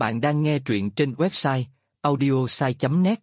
Bạn đang nghe truyện trên website audiosai.net.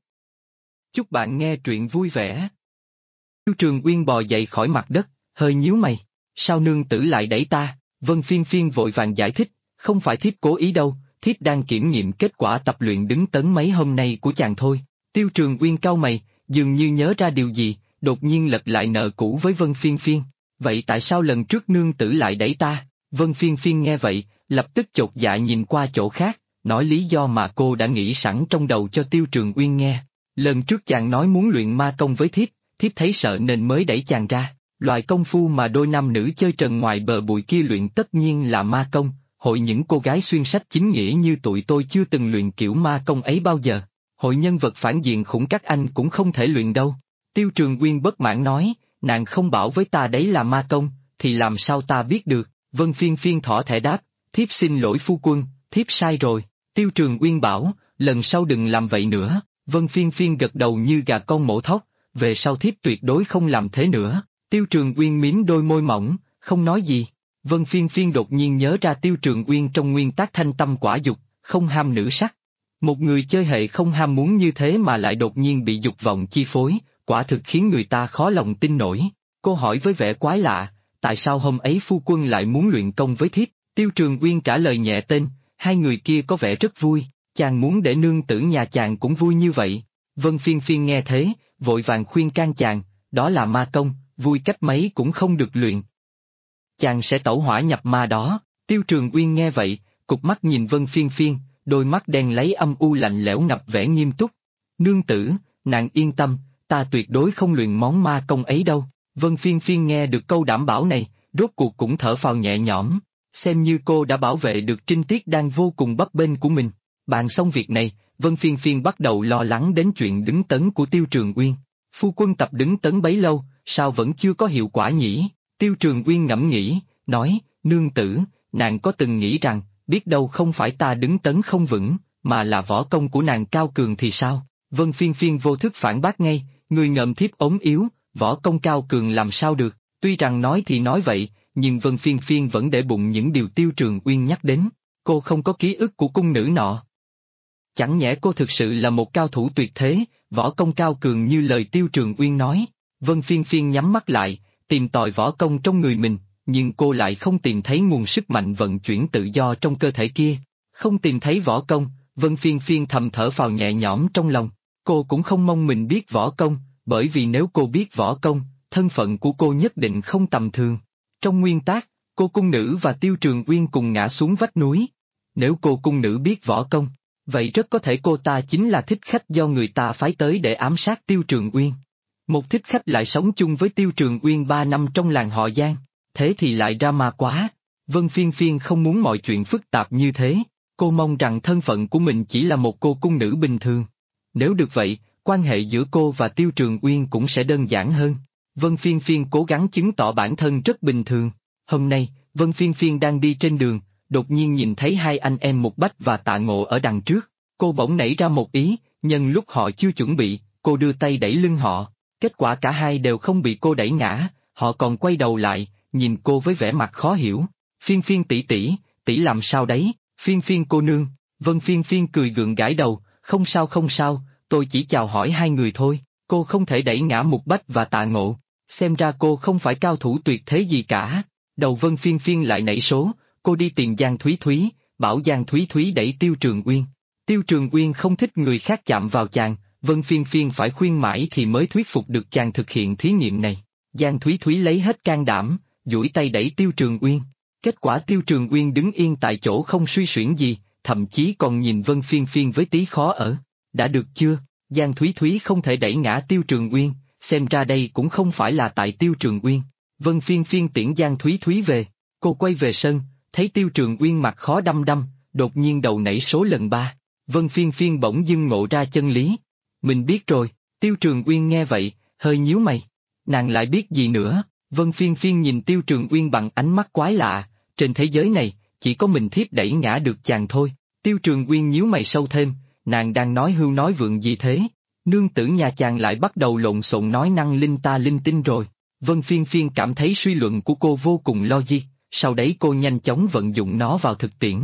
Chúc bạn nghe truyện vui vẻ. Tiêu Trường Uyên bò dậy khỏi mặt đất, hơi nhíu mày. Sao nương tử lại đẩy ta? Vân Phiên Phiên vội vàng giải thích, không phải thiếp cố ý đâu, thiếp đang kiểm nghiệm kết quả tập luyện đứng tấn mấy hôm nay của chàng thôi. Tiêu Trường Uyên cau mày, dường như nhớ ra điều gì, đột nhiên lật lại nợ cũ với Vân Phiên Phiên. Vậy tại sao lần trước nương tử lại đẩy ta? Vân Phiên Phiên nghe vậy, lập tức chột dạ nhìn qua chỗ khác, nói lý do mà cô đã nghĩ sẵn trong đầu cho Tiêu Trường Uyên nghe. Lần trước chàng nói muốn luyện ma công với thiếp thấy sợ nên mới đẩy chàng ra. Loại công phu mà đôi nam nữ chơi trần ngoài bờ bụi kia luyện tất nhiên là ma công, hội những cô gái xuyên sách chính nghĩa như tụi tôi chưa từng luyện kiểu ma công ấy bao giờ. Hội nhân vật phản diện khủng các anh cũng không thể luyện đâu. Tiêu Trường Uyên bất mãn nói, nàng không bảo với ta đấy là ma công, thì làm sao ta biết được? Vân Phiên Phiên thỏ thẻ đáp, thiếp xin lỗi phu quân, thiếp sai rồi. Tiêu Trường Uyên bảo, lần sau đừng làm vậy nữa. Vân Phiên Phiên gật đầu như gà con mổ thóc, về sau thiếp tuyệt đối không làm thế nữa. Tiêu Trường Uyên mím đôi môi mỏng, không nói gì. Vân Phiên Phiên đột nhiên nhớ ra Tiêu Trường Uyên trong nguyên tắc thanh tâm quả dục, không ham nữ sắc. Một người chơi hệ không ham muốn như thế mà lại đột nhiên bị dục vọng chi phối, quả thực khiến người ta khó lòng tin nổi. Cô hỏi với vẻ quái lạ, tại sao hôm ấy phu quân lại muốn luyện công với thiếp? Tiêu Trường Uyên trả lời nhẹ tên, hai người kia có vẻ rất vui, chàng muốn để nương tử nhà chàng cũng vui như vậy. Vân Phiên Phiên nghe thế, vội vàng khuyên can chàng, đó là ma công, vui cách mấy cũng không được luyện. Chàng sẽ tẩu hỏa nhập ma đó. Tiêu Trường Uyên nghe vậy, cụp mắt nhìn Vân Phiên Phiên, đôi mắt đen lấy âm u lạnh lẽo ngập vẻ nghiêm túc. Nương tử, nàng yên tâm, ta tuyệt đối không luyện món ma công ấy đâu. Vân Phiên Phiên nghe được câu đảm bảo này, rốt cuộc cũng thở phào nhẹ nhõm, xem như cô đã bảo vệ được trinh tiết đang vô cùng bấp bênh của mình. Bàn xong việc này, Vân Phiên Phiên bắt đầu lo lắng đến chuyện đứng tấn của Tiêu Trường Uyên. Phu quân tập đứng tấn bấy lâu, sao vẫn chưa có hiệu quả nhỉ? Tiêu Trường Uyên ngẫm nghĩ, nói, nương tử, nàng có từng nghĩ rằng, biết đâu không phải ta đứng tấn không vững, mà là võ công của nàng cao cường thì sao? Vân Phiên Phiên vô thức phản bác ngay, người ngợm thiếp ốm yếu, võ công cao cường làm sao được? Tuy rằng nói thì nói vậy, nhưng Vân Phiên Phiên vẫn để bụng những điều Tiêu Trường Uyên nhắc đến. Cô không có ký ức của cung nữ nọ. Chẳng nhẽ cô thực sự là một cao thủ tuyệt thế, võ công cao cường như lời Tiêu Trường Uyên nói? Vân Phiên Phiên nhắm mắt lại, tìm tòi võ công trong người mình, nhưng cô lại không tìm thấy nguồn sức mạnh vận chuyển tự do trong cơ thể kia. Không tìm thấy võ công, Vân Phiên Phiên thầm thở phào nhẹ nhõm trong lòng. Cô cũng không mong mình biết võ công, bởi vì nếu cô biết võ công, thân phận của cô nhất định không tầm thường. Trong nguyên tắc, cô cung nữ và Tiêu Trường Uyên cùng ngã xuống vách núi. Nếu cô cung nữ biết võ công, vậy rất có thể cô ta chính là thích khách do người ta phái tới để ám sát Tiêu Trường Uyên. Một thích khách lại sống chung với Tiêu Trường Uyên 3 năm trong làng họ Giang, thế thì lại drama quá. Vân Phiên Phiên không muốn mọi chuyện phức tạp như thế, cô mong rằng thân phận của mình chỉ là một cô cung nữ bình thường. Nếu được vậy, quan hệ giữa cô và Tiêu Trường Uyên cũng sẽ đơn giản hơn. Vân Phiên Phiên cố gắng chứng tỏ bản thân rất bình thường. Hôm nay, Vân Phiên Phiên đang đi trên đường, đột nhiên nhìn thấy hai anh em Mục Bách và Tạ Ngộ ở đằng trước. Cô bỗng nảy ra một ý, nhân lúc họ chưa chuẩn bị, cô đưa tay đẩy lưng họ. Kết quả cả hai đều không bị cô đẩy ngã, họ còn quay đầu lại, nhìn cô với vẻ mặt khó hiểu. Phiên Phiên tỷ tỷ, tỷ làm sao đấy? Phiên Phiên cô nương. Vân Phiên Phiên cười gượng gãi đầu, không sao không sao, tôi chỉ chào hỏi hai người thôi. Cô không thể đẩy ngã Mục Bách và Tạ Ngộ, xem ra cô không phải cao thủ tuyệt thế gì cả. Đầu Vân Phiên Phiên lại nảy số, cô đi tìm Giang Thúy Thúy, bảo Giang Thúy Thúy đẩy Tiêu Trường Uyên. Tiêu Trường Uyên không thích người khác chạm vào chàng, Vân Phiên Phiên phải khuyên mãi thì mới thuyết phục được chàng thực hiện thí nghiệm này. Giang Thúy Thúy lấy hết can đảm, duỗi tay đẩy Tiêu Trường Uyên. Kết quả Tiêu Trường Uyên đứng yên tại chỗ không suy xuyển gì, thậm chí còn nhìn Vân Phiên Phiên với tí khó ở. Đã được chưa? Giang Thúy Thúy không thể đẩy ngã Tiêu Trường Uyên, xem ra đây cũng không phải là tại Tiêu Trường Uyên. Vân Phiên Phiên tiễn Giang Thúy Thúy về, cô quay về sân, thấy Tiêu Trường Uyên mặt khó đăm đăm, đột nhiên đầu nảy số lần 3. Vân Phiên Phiên bỗng dưng ngộ ra chân lý. Mình biết rồi. Tiêu Trường Uyên nghe vậy, hơi nhíu mày. Nàng lại biết gì nữa? Vân Phiên Phiên nhìn Tiêu Trường Uyên bằng ánh mắt quái lạ, trên thế giới này, chỉ có mình thiếp đẩy ngã được chàng thôi. Tiêu Trường Uyên nhíu mày sâu thêm, nàng đang nói hưu nói vượng gì thế? Nương tử nhà chàng lại bắt đầu lộn xộn nói năng linh ta linh tinh rồi. Vân Phiên Phiên cảm thấy suy luận của cô vô cùng logic, sau đấy cô nhanh chóng vận dụng nó vào thực tiễn.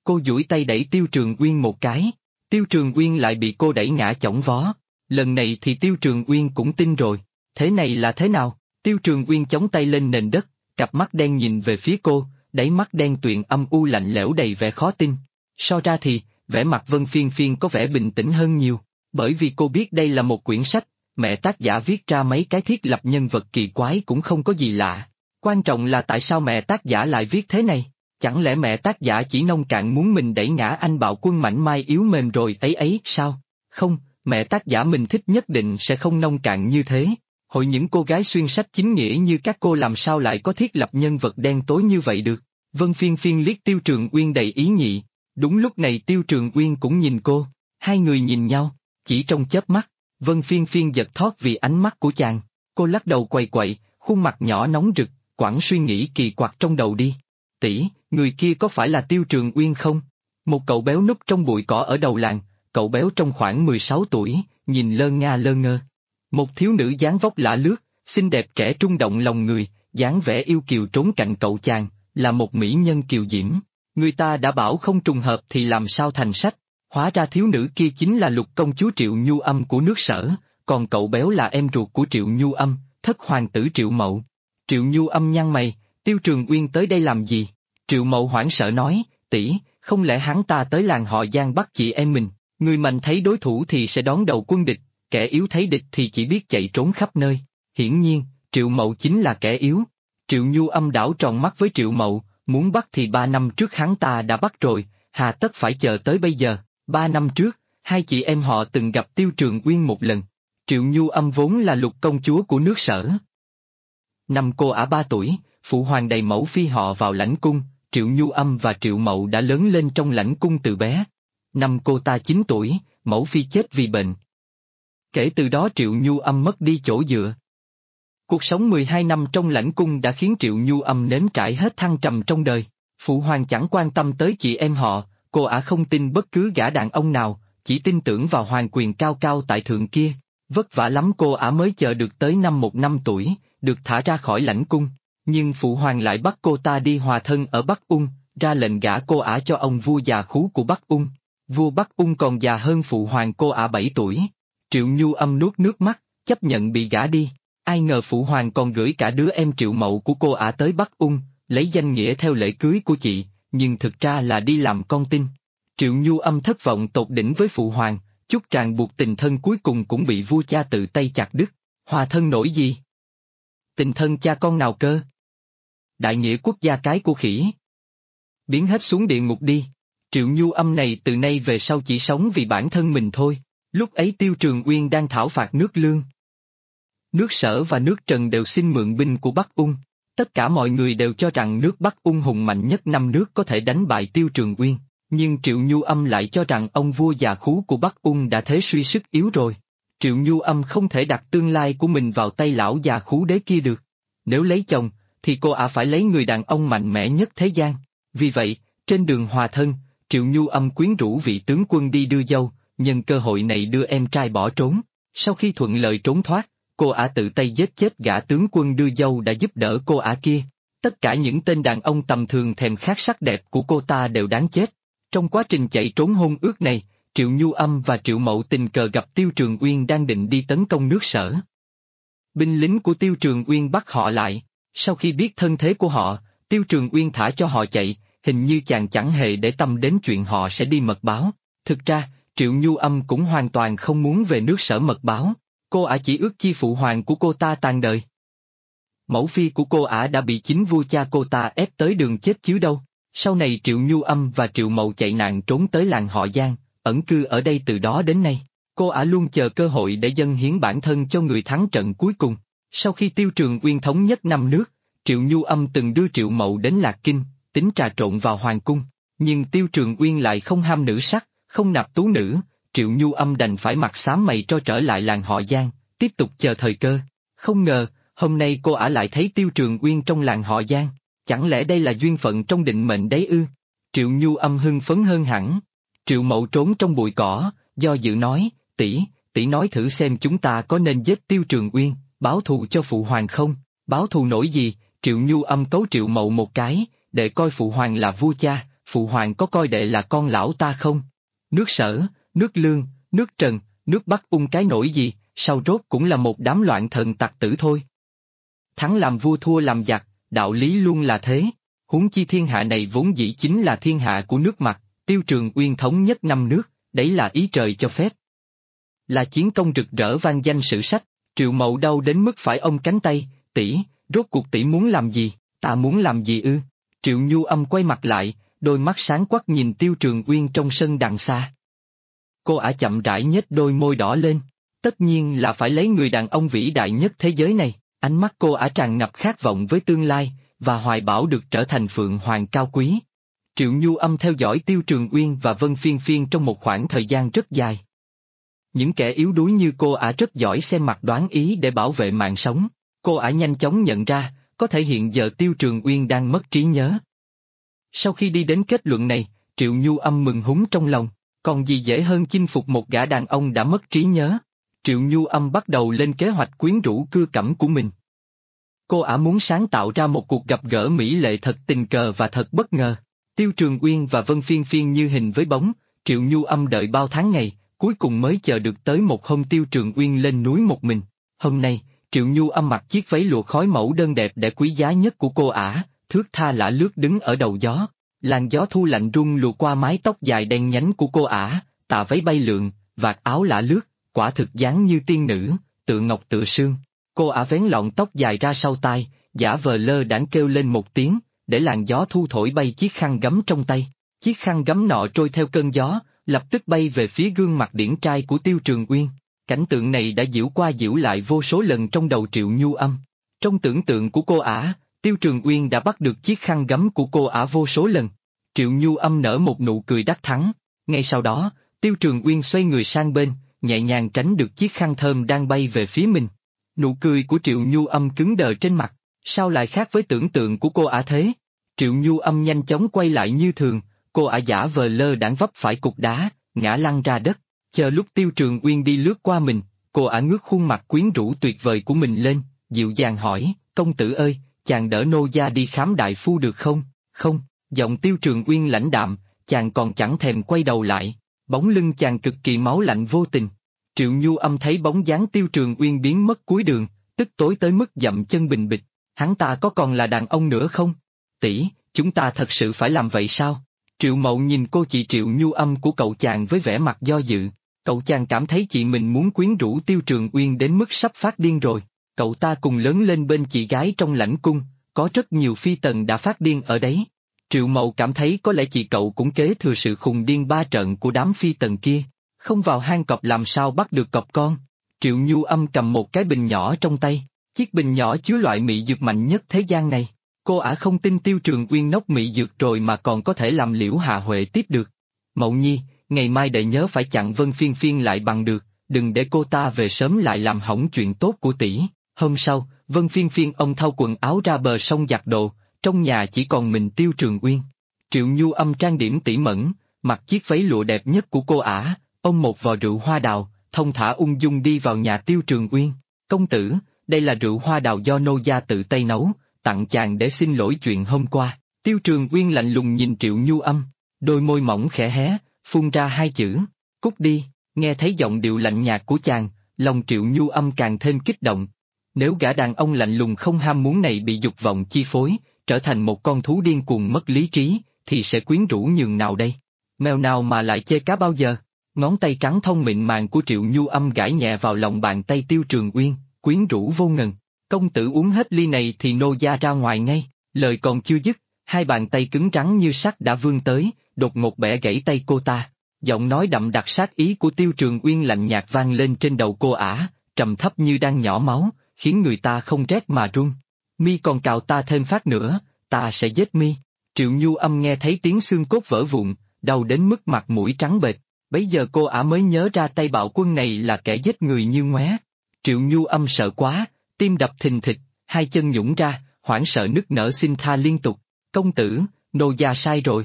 Cô duỗi tay đẩy Tiêu Trường Uyên một cái, Tiêu Trường Uyên lại bị cô đẩy ngã chỏng vó. Lần này thì Tiêu Trường Uyên cũng tin rồi, thế này là thế nào? Tiêu Trường Uyên chống tay lên nền đất, cặp mắt đen nhìn về phía cô, đáy mắt đen tuyền âm u lạnh lẽo đầy vẻ khó tin. So ra thì, vẻ mặt Vân Phiên Phiên có vẻ bình tĩnh hơn nhiều, bởi vì cô biết đây là một quyển sách, mẹ tác giả viết ra mấy cái thiết lập nhân vật kỳ quái cũng không có gì lạ. Quan trọng là tại sao mẹ tác giả lại viết thế này? Chẳng lẽ mẹ tác giả chỉ nông cạn muốn mình đẩy ngã anh bạo quân mảnh mai yếu mềm rồi ấy sao? Không, mẹ tác giả mình thích nhất định sẽ không nông cạn như thế. Hội những cô gái xuyên sách chính nghĩa như các cô làm sao lại có thiết lập nhân vật đen tối như vậy được? Vân Phiên Phiên liếc Tiêu Trường Uyên đầy ý nhị. Đúng lúc này Tiêu Trường Uyên cũng nhìn cô, hai người nhìn nhau, chỉ trong chớp mắt, Vân Phiên Phiên giật thót vì ánh mắt của chàng. Cô lắc đầu quậy quậy, khuôn mặt nhỏ nóng rực, quẳng suy nghĩ kỳ quặc trong đầu đi. Tỷ, người kia có phải là Tiêu Trường Uyên không? Một cậu béo núp trong bụi cỏ ở đầu làng, cậu béo trong khoảng 16 tuổi, nhìn lơ nga lơ ngơ. Một thiếu nữ dáng vóc lả lướt, xinh đẹp trẻ trung động lòng người, dáng vẻ yêu kiều trốn cạnh cậu chàng, là một mỹ nhân kiều diễm. Người ta đã bảo không trùng hợp thì làm sao thành sách, hóa ra thiếu nữ kia chính là Lục công chúa Triệu Nhu Âm của nước Sở, còn cậu béo là em ruột của Triệu Nhu Âm, thất hoàng tử Triệu Mậu. Triệu Nhu Âm nhăn mày, Tiêu Trường Uyên tới đây làm gì? Triệu Mậu hoảng sợ nói, tỷ, không lẽ hắn ta tới làng họ Giang bắt chị em mình, người mạnh thấy đối thủ thì sẽ đón đầu quân địch, kẻ yếu thấy địch thì chỉ biết chạy trốn khắp nơi. Hiển nhiên, Triệu Mậu chính là kẻ yếu. Triệu Nhu Âm đảo tròn mắt với Triệu Mậu, muốn bắt thì 3 năm trước hắn ta đã bắt rồi, hà tất phải chờ tới bây giờ. 3 năm trước, hai chị em họ từng gặp Tiêu Trường Uyên một lần. Triệu Nhu Âm vốn là Lục công chúa của nước Sở. Năm cô ả 3 tuổi, phụ hoàng đầy mẫu phi họ vào lãnh cung, Triệu Nhu Âm và Triệu Mậu đã lớn lên trong lãnh cung từ bé. Năm cô ta 9 tuổi, mẫu phi chết vì bệnh. Kể từ đó Triệu Nhu Âm mất đi chỗ dựa. Cuộc sống 12 năm trong lãnh cung đã khiến Triệu Nhu Âm nếm trải hết thăng trầm trong đời. Phụ hoàng chẳng quan tâm tới chị em họ, cô ả không tin bất cứ gã đàn ông nào, chỉ tin tưởng vào hoàng quyền cao cao tại thượng kia. Vất vả lắm cô ả mới chờ được tới năm 1 năm tuổi, được thả ra khỏi lãnh cung. Nhưng phụ hoàng lại bắt cô ta đi hòa thân ở Bắc Ung, ra lệnh gả cô ả cho ông vua già khú của Bắc Ung. Vua Bắc Ung còn già hơn phụ hoàng cô ả 7 tuổi. Triệu Nhu Âm nuốt nước mắt, chấp nhận bị gả đi. Ai ngờ phụ hoàng còn gửi cả đứa em Triệu Mậu của cô ả tới Bắc Ung, lấy danh nghĩa theo lễ cưới của chị, nhưng thực ra là đi làm con tin. Triệu Nhu Âm thất vọng tột đỉnh với phụ hoàng, chút ràng buộc tình thân cuối cùng cũng bị vua cha tự tay chặt đứt. Hòa thân nổi gì? Tình thân cha con nào cơ? Đại nghĩa quốc gia cái của khỉ. Biến hết xuống địa ngục đi. Triệu Nhu Âm này từ nay về sau chỉ sống vì bản thân mình thôi. Lúc ấy Tiêu Trường Uyên đang thảo phạt nước Lương. Nước Sở và nước Trần đều xin mượn binh của Bắc Ung. Tất cả mọi người đều cho rằng nước Bắc Ung hùng mạnh nhất năm nước có thể đánh bại Tiêu Trường Uyên, nhưng Triệu Nhu Âm lại cho rằng ông vua già khú của Bắc Ung đã thế suy sức yếu rồi. Triệu Nhu Âm không thể đặt tương lai của mình vào tay lão già khú đế kia được. Nếu lấy chồng, thì cô ả phải lấy người đàn ông mạnh mẽ nhất thế gian. Vì vậy, trên đường hòa thân, Triệu Nhu Âm quyến rũ vị tướng quân đi đưa dâu, nhân cơ hội này đưa em trai bỏ trốn. Sau khi thuận lợi trốn thoát, cô ả tự tay giết chết gã tướng quân đưa dâu đã giúp đỡ cô ả kia. Tất cả những tên đàn ông tầm thường thèm khát sắc đẹp của cô ta đều đáng chết. Trong quá trình chạy trốn hôn ước này, Triệu Nhu Âm và Triệu Mậu tình cờ gặp Tiêu Trường Uyên đang định đi tấn công nước Sở. Binh lính của Tiêu Trường Uyên bắt họ lại. Sau khi biết thân thế của họ, Tiêu Trường Uyên thả cho họ chạy, hình như chàng chẳng hề để tâm đến chuyện họ sẽ đi mật báo. Thực ra, Triệu Nhu Âm cũng hoàn toàn không muốn về nước Sở mật báo. Cô ả chỉ ước chi phụ hoàng của cô ta tàn đời. Mẫu phi của cô ả đã bị chính vua cha cô ta ép tới đường chết chứ đâu. Sau này Triệu Nhu Âm và Triệu Mậu chạy nạn trốn tới làng họ Giang, ẩn cư ở đây từ đó đến nay. Cô ả luôn chờ cơ hội để dâng hiến bản thân cho người thắng trận cuối cùng. Sau khi Tiêu Trường Uyên thống nhất 5 nước, Triệu Nhu Âm từng đưa Triệu Mậu đến Lạc Kinh, tính trà trộn vào hoàng cung. Nhưng Tiêu Trường Uyên lại không ham nữ sắc, không nạp tú nữ. Triệu Nhu Âm đành phải mặt xám mày tro trở lại làng họ Giang, tiếp tục chờ thời cơ. Không ngờ, hôm nay cô ả lại thấy Tiêu Trường Uyên trong làng họ Giang, chẳng lẽ đây là duyên phận trong định mệnh đấy ư? Triệu Nhu Âm hưng phấn hơn hẳn. Triệu Mậu trốn trong bụi cỏ, do dự nói, tỷ nói thử xem chúng ta có nên giết Tiêu Trường Uyên, báo thù cho phụ hoàng không? Báo thù nổi gì? Triệu Nhu Âm tấu Triệu Mậu một cái, để coi phụ hoàng là vua cha, phụ hoàng có coi đệ là con lão ta không? Nước Sở, nước Lương, nước Trần, nước Bắc cái nổi gì, sau rốt cũng là một đám loạn thần tặc tử thôi. Thắng làm vua thua làm giặc, đạo lý luôn là thế. Huống chi thiên hạ này vốn dĩ chính là thiên hạ của nước Mặt, Tiêu Trường Uyên thống nhất năm nước, đấy là ý trời cho phép. Là chiến công rực rỡ vang danh sử sách, Triệu Mậu đau đến mức phải ôm cánh tay, tỷ, rốt cuộc tỷ muốn làm gì, ta muốn làm gì ư? Triệu Nhu Âm quay mặt lại, đôi mắt sáng quắc nhìn Tiêu Trường Uyên trong sân đằng xa. Cô ả chậm rãi nhếch đôi môi đỏ lên, tất nhiên là phải lấy người đàn ông vĩ đại nhất thế giới này, ánh mắt cô ả tràn ngập khát vọng với tương lai, và hoài bão được trở thành phượng hoàng cao quý. Triệu Nhu Âm theo dõi Tiêu Trường Uyên và Vân Phiên Phiên trong một khoảng thời gian rất dài. Những kẻ yếu đuối như cô ả rất giỏi xem mặt đoán ý để bảo vệ mạng sống. Cô ả nhanh chóng nhận ra, có thể hiện giờ Tiêu Trường Uyên đang mất trí nhớ. Sau khi đi đến kết luận này, Triệu Nhu Âm mừng húng trong lòng, còn gì dễ hơn chinh phục một gã đàn ông đã mất trí nhớ. Triệu Nhu Âm bắt đầu lên kế hoạch quyến rũ cưa cẩm của mình. Cô ả muốn sáng tạo ra một cuộc gặp gỡ mỹ lệ thật tình cờ và thật bất ngờ. Tiêu Trường Uyên và Vân Phiên Phiên như hình với bóng, Triệu Nhu Âm đợi bao tháng ngày, cuối cùng mới chờ được tới một hôm Tiêu Trường Uyên lên núi một mình. Hôm nay, Triệu Nhu Âm mặc chiếc váy lụa khói mẫu đơn đẹp để quý giá nhất của cô ả, thướt tha lả lướt đứng ở đầu gió. Làn gió thu lạnh rung lùa qua mái tóc dài đen nhánh của cô ả, tà váy bay lượn, vạt áo lả lướt, quả thực dáng như tiên nữ, tựa ngọc tựa sương. Cô ả vén lọn tóc dài ra sau tai, giả vờ lơ đãng kêu lên một tiếng, để làn gió thu thổi bay chiếc khăn gấm trong tay. Chiếc khăn gấm nọ trôi theo cơn gió, lập tức bay về phía gương mặt điển trai của Tiêu Trường Uyên. Cảnh tượng này đã giễu qua giễu lại vô số lần trong đầu Triệu Nhu Âm. Trong tưởng tượng của cô ả, Tiêu Trường Uyên đã bắt được chiếc khăn gấm của cô ả vô số lần. Triệu Nhu Âm nở một nụ cười đắc thắng. Ngay sau đó, Tiêu Trường Uyên xoay người sang bên, nhẹ nhàng tránh được chiếc khăn thơm đang bay về phía mình. Nụ cười của Triệu Nhu Âm cứng đờ trên mặt, sao lại khác với tưởng tượng của cô ả thế? Triệu Nhu Âm nhanh chóng quay lại như thường, cô ả giả vờ lơ đãng vấp phải cục đá, ngã lăn ra đất. Chờ lúc Tiêu Trường Uyên đi lướt qua mình, cô ả ngước khuôn mặt quyến rũ tuyệt vời của mình lên, dịu dàng hỏi, công tử ơi, chàng đỡ nô gia đi khám đại phu được không? Không, giọng Tiêu Trường Uyên lãnh đạm, chàng còn chẳng thèm quay đầu lại, bóng lưng chàng cực kỳ máu lạnh vô tình. Triệu Nhu Âm thấy bóng dáng Tiêu Trường Uyên biến mất cuối đường, tức tối tới mức dậm chân bình bịch, hắn ta có còn là đàn ông nữa không? Tỷ, chúng ta thật sự phải làm vậy sao? Triệu Mậu nhìn cô chị Triệu Nhu Âm của cậu chàng với vẻ mặt do dự, cậu chàng cảm thấy chị mình muốn quyến rũ Tiêu Trường Uyên đến mức sắp phát điên rồi. Cậu ta cùng lớn lên bên chị gái trong lãnh cung, có rất nhiều phi tần đã phát điên ở đấy. Triệu Mậu cảm thấy có lẽ chị cậu cũng kế thừa sự khùng điên ba trận của đám phi tần kia, không vào hang cọp làm sao bắt được cọp con. Triệu Nhu Âm cầm một cái bình nhỏ trong tay, chiếc bình nhỏ chứa loại mị dược mạnh nhất thế gian này. Cô ả không tin Tiêu Trường Uyên nốc mị dược rồi mà còn có thể làm Liễu Hạ Huệ tiếp được. Mậu Nhi, ngày mai đệ nhớ phải chặn Vân Phiên Phiên lại bằng được, đừng để cô ta về sớm lại làm hỏng chuyện tốt của tỷ. Hôm sau, Vân Phiên Phiên ông thao quần áo ra bờ sông giặt đồ, trong nhà chỉ còn mình Tiêu Trường Uyên. Triệu Nhu Âm trang điểm tỉ mẩn, mặc chiếc váy lụa đẹp nhất của cô ả, ôm một vò rượu hoa đào, thông thả ung dung đi vào nhà Tiêu Trường Uyên. Công tử, đây là rượu hoa đào do nô gia tự tay nấu, tặng chàng để xin lỗi chuyện hôm qua. Tiêu Trường Uyên lạnh lùng nhìn Triệu Nhu Âm, đôi môi mỏng khẽ hé, phun ra hai chữ, cút đi. Nghe thấy giọng điệu lạnh nhạt của chàng, lòng Triệu Nhu Âm càng thêm kích động. Nếu gã đàn ông lạnh lùng không ham muốn này bị dục vọng chi phối, trở thành một con thú điên cuồng mất lý trí, thì sẽ quyến rũ nhường nào đây? Mèo nào mà lại chê cá bao giờ? Ngón tay trắng thông mịn màng của Triệu Nhu Âm gãi nhẹ vào lòng bàn tay Tiêu Trường Uyên, quyến rũ vô ngần. Công tử uống hết ly này thì nô gia ra ngoài ngay. Lời còn chưa dứt, hai bàn tay cứng rắn như sắt đã vươn tới, đột ngột bẻ gãy tay cô ta. Giọng nói đậm đặc sát ý của Tiêu Trường Uyên lạnh nhạt vang lên trên đầu cô ả, trầm thấp như đang nhỏ máu, khiến người ta không rét mà run. Mi còn cào ta thêm phát nữa, ta sẽ giết mi. Triệu Nhu Âm nghe thấy tiếng xương cốt vỡ vụn, đau đến mức mặt mũi trắng bệch. Bấy giờ cô ả mới nhớ ra tay bạo quân này là kẻ giết người như ngoé. Triệu Nhu Âm sợ quá, tim đập thình thịch, hai chân nhũn ra, hoảng sợ nức nở xin tha liên tục. Công tử, nô gia sai rồi.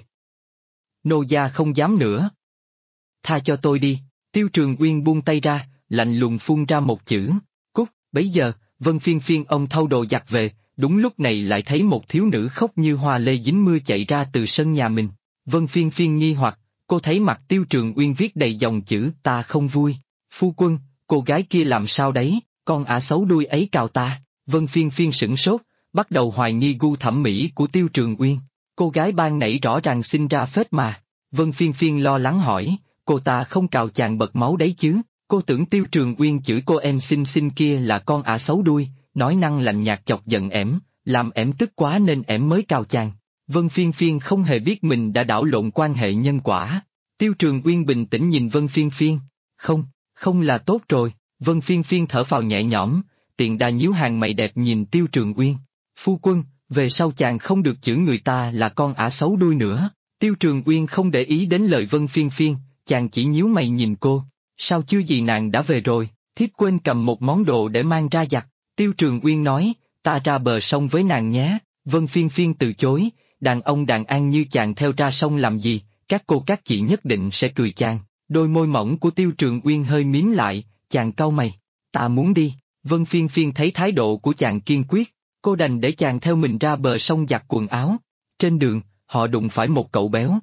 Nô gia không dám nữa. Tha cho tôi đi. Tiêu Trường Uyên buông tay ra, lạnh lùng phun ra một chữ, cút. Bấy giờ, Vân Phiên Phiên ông thâu đồ giặt về, đúng lúc này lại thấy một thiếu nữ khóc như hoa lê dính mưa chạy ra từ sân nhà mình. Vân Phiên Phiên nghi hoặc, cô thấy mặt Tiêu Trường Uyên viết đầy dòng chữ ta không vui. Phu quân, cô gái kia làm sao đấy, con ả xấu đuôi ấy cào ta. Vân Phiên Phiên sửng sốt, bắt đầu hoài nghi gu thẩm mỹ của Tiêu Trường Uyên. Cô gái ban nãy rõ ràng sinh ra phết mà. Vân Phiên Phiên lo lắng hỏi, cô ta không cào chàng bật máu đấy chứ? Cô tưởng Tiêu Trường Uyên chửi cô em xinh xinh kia là con ả xấu đuôi, nói năng lạnh nhạt chọc giận ẻm, làm ẻm tức quá nên ẻm mới cào chàng. Vân Phiên Phiên không hề biết mình đã đảo lộn quan hệ nhân quả. Tiêu Trường Uyên bình tĩnh nhìn Vân Phiên Phiên. Không, không là tốt rồi. Vân Phiên Phiên thở phào nhẹ nhõm, tiện đà nhíu hàng mày đẹp nhìn Tiêu Trường Uyên. Phu quân, về sau chàng không được chửi người ta là con ả xấu đuôi nữa. Tiêu Trường Uyên không để ý đến lời Vân Phiên Phiên, chàng chỉ nhíu mày nhìn cô. Sao chưa gì nàng đã về rồi, thiếp quên cầm một món đồ để mang ra giặt. Tiêu Trường Uyên nói, ta ra bờ sông với nàng nhé. Vân Phiên Phiên từ chối, đàn ông đàn an như chàng theo ra sông làm gì, các cô các chị nhất định sẽ cười chàng. Đôi môi mỏng của Tiêu Trường Uyên hơi mím lại, chàng cau mày. Ta muốn đi. Vân Phiên Phiên thấy thái độ của chàng kiên quyết, cô đành để chàng theo mình ra bờ sông giặt quần áo. Trên đường, họ đụng phải một cậu béo.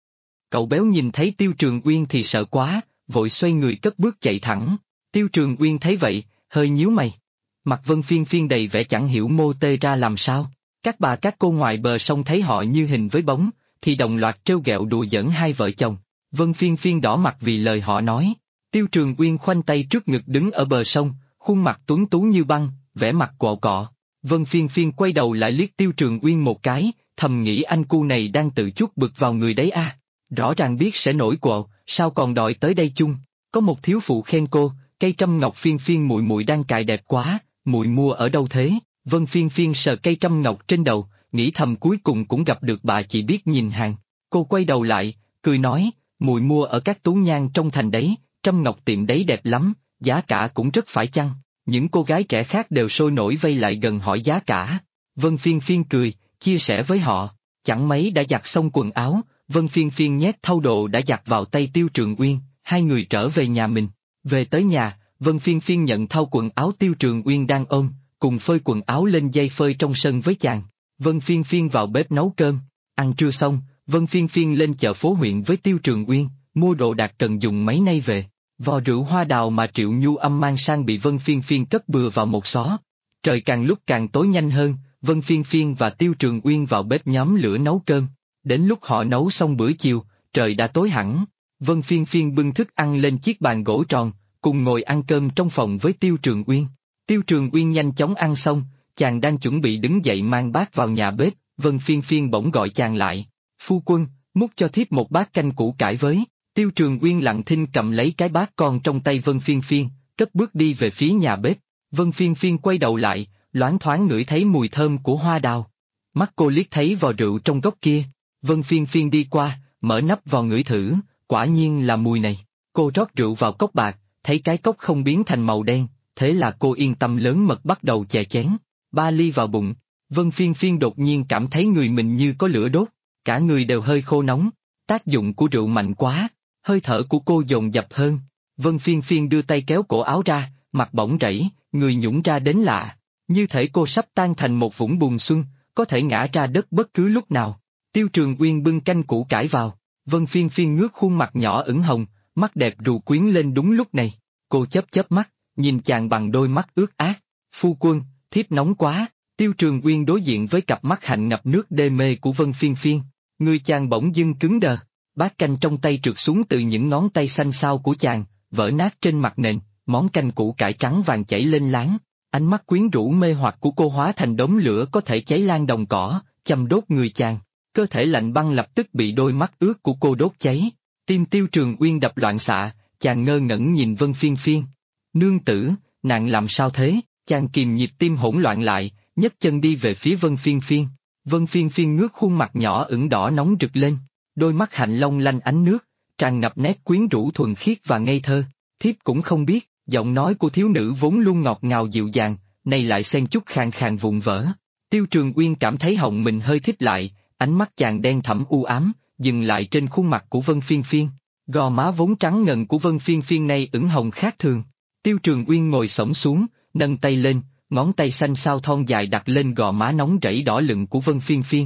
Cậu béo nhìn thấy Tiêu Trường Uyên thì sợ quá, vội xoay người cất bước chạy thẳng. Tiêu Trường Uyên thấy vậy, hơi nhíu mày. Mặt Vân Phiên Phiên đầy vẻ chẳng hiểu mô tê ra làm sao. Các bà các cô ngoài bờ sông thấy họ như hình với bóng, thì đồng loạt trêu ghẹo đùa giỡn hai vợ chồng. Vân Phiên Phiên đỏ mặt vì lời họ nói. Tiêu Trường Uyên khoanh tay trước ngực đứng ở bờ sông, khuôn mặt tuấn tú như băng, vẻ mặt quọ cọ. Vân Phiên Phiên quay đầu lại liếc Tiêu Trường Uyên một cái, thầm nghĩ anh cu này đang tự chuốc bực vào người đấy à. Rõ ràng biết sẽ nổi quọ, sao còn đòi tới đây chung. Có một thiếu phụ khen cô, cây trăm ngọc Phiên Phiên muội muội đang cài đẹp quá, muội mua ở đâu thế? Vân Phiên Phiên sờ cây trăm ngọc trên đầu, nghĩ thầm cuối cùng cũng gặp được bà chị biết nhìn hàng. Cô quay đầu lại, cười nói, muội mua ở các tú nhang trong thành đấy, trăm ngọc tiệm đấy đẹp lắm, giá cả cũng rất phải chăng. Những cô gái trẻ khác đều sôi nổi vây lại gần hỏi giá cả. Vân Phiên Phiên cười, chia sẻ với họ, chẳng mấy đã giặt xong quần áo, Vân Phiên Phiên nhét thau đồ đã giặt vào tay Tiêu Trường Uyên, hai người trở về nhà mình. Về tới nhà, Vân Phiên Phiên nhận thau quần áo Tiêu Trường Uyên đang ôm, cùng phơi quần áo lên dây phơi trong sân với chàng. Vân Phiên Phiên vào bếp nấu cơm, ăn trưa xong, Vân Phiên Phiên lên chợ phố huyện với Tiêu Trường Uyên, mua đồ đạc cần dùng mấy nay về. Vò rượu hoa đào mà Triệu Nhu Âm mang sang bị Vân Phiên Phiên cất bừa vào một xó. Trời càng lúc càng tối nhanh hơn, Vân Phiên Phiên và Tiêu Trường Uyên vào bếp nhóm lửa nấu cơm. Đến lúc họ nấu xong bữa chiều, trời đã tối hẳn. Vân Phiên Phiên bưng thức ăn lên chiếc bàn gỗ tròn, cùng ngồi ăn cơm trong phòng với Tiêu Trường Uyên. Tiêu Trường Uyên nhanh chóng ăn xong, chàng đang chuẩn bị đứng dậy mang bát vào nhà bếp, Vân Phiên Phiên bỗng gọi chàng lại. Phu quân, múc cho thiếp một bát canh củ cải với. Tiêu Trường Uyên lặng thinh cầm lấy cái bát con trong tay Vân Phiên Phiên, cất bước đi về phía nhà bếp. Vân Phiên Phiên quay đầu lại, loáng thoáng ngửi thấy mùi thơm của hoa đào. Mắt cô liếc thấy vò rượu trong góc kia. Vân Phiên Phiên đi qua, mở nắp vò ngửi thử, quả nhiên là mùi này. Cô rót rượu vào cốc bạc, thấy cái cốc không biến thành màu đen, thế là cô yên tâm lớn mật bắt đầu chè chén. 3 ly vào bụng, Vân Phiên Phiên đột nhiên cảm thấy người mình như có lửa đốt, cả người đều hơi khô nóng. Tác dụng của rượu mạnh quá, hơi thở của cô dồn dập hơn. Vân Phiên Phiên đưa tay kéo cổ áo ra, mặt bỗng rẫy, người nhũng ra đến lạ. Như thể cô sắp tan thành một vũng bùn xuân, có thể ngã ra đất bất cứ lúc nào. Tiêu Trường Uyên bưng canh củ cải vào, Vân Phiên Phiên ngước khuôn mặt nhỏ ửng hồng, mắt đẹp rù quyến lên đúng lúc này. Cô chớp mắt, nhìn chàng bằng đôi mắt ướt át. Phu quân, thiếp nóng quá. Tiêu Trường Uyên đối diện với cặp mắt hạnh ngập nước đê mê của Vân Phiên Phiên. Người chàng bỗng dưng cứng đờ, bát canh trong tay trượt xuống từ những ngón tay xanh xao của chàng, vỡ nát trên mặt nền, món canh củ cải trắng vàng chảy lên láng. Ánh mắt quyến rũ mê hoặc của cô hóa thành đống lửa có thể cháy lan đồng cỏ, châm đốt người chàng. Cơ thể lạnh băng lập tức bị đôi mắt ướt của cô đốt cháy. Tim Tiêu Trường Uyên đập loạn xạ, chàng ngơ ngẩn nhìn Vân Phiên Phiên. Nương tử, nàng làm sao thế? Chàng kìm nhịp tim hỗn loạn lại, nhấc chân đi về phía Vân Phiên Phiên. Vân Phiên Phiên ngước khuôn mặt nhỏ ửng đỏ nóng rực lên, đôi mắt hạnh long lanh ánh nước, tràn ngập nét quyến rũ thuần khiết và ngây thơ. Thiếp cũng không biết, giọng nói của thiếu nữ vốn luôn ngọt ngào dịu dàng, nay lại xen chút khàn khàn vụn vỡ. Tiêu Trường Uyên cảm thấy họng mình hơi thít lại, ánh mắt chàng đen thẳm u ám, dừng lại trên khuôn mặt của Vân Phiên Phiên. Gò má vốn trắng ngần của Vân Phiên Phiên nay ửng hồng khác thường. Tiêu Trường Uyên ngồi xổm xuống, nâng tay lên, ngón tay xanh xao thon dài đặt lên gò má nóng rẫy đỏ lựng của Vân Phiên Phiên.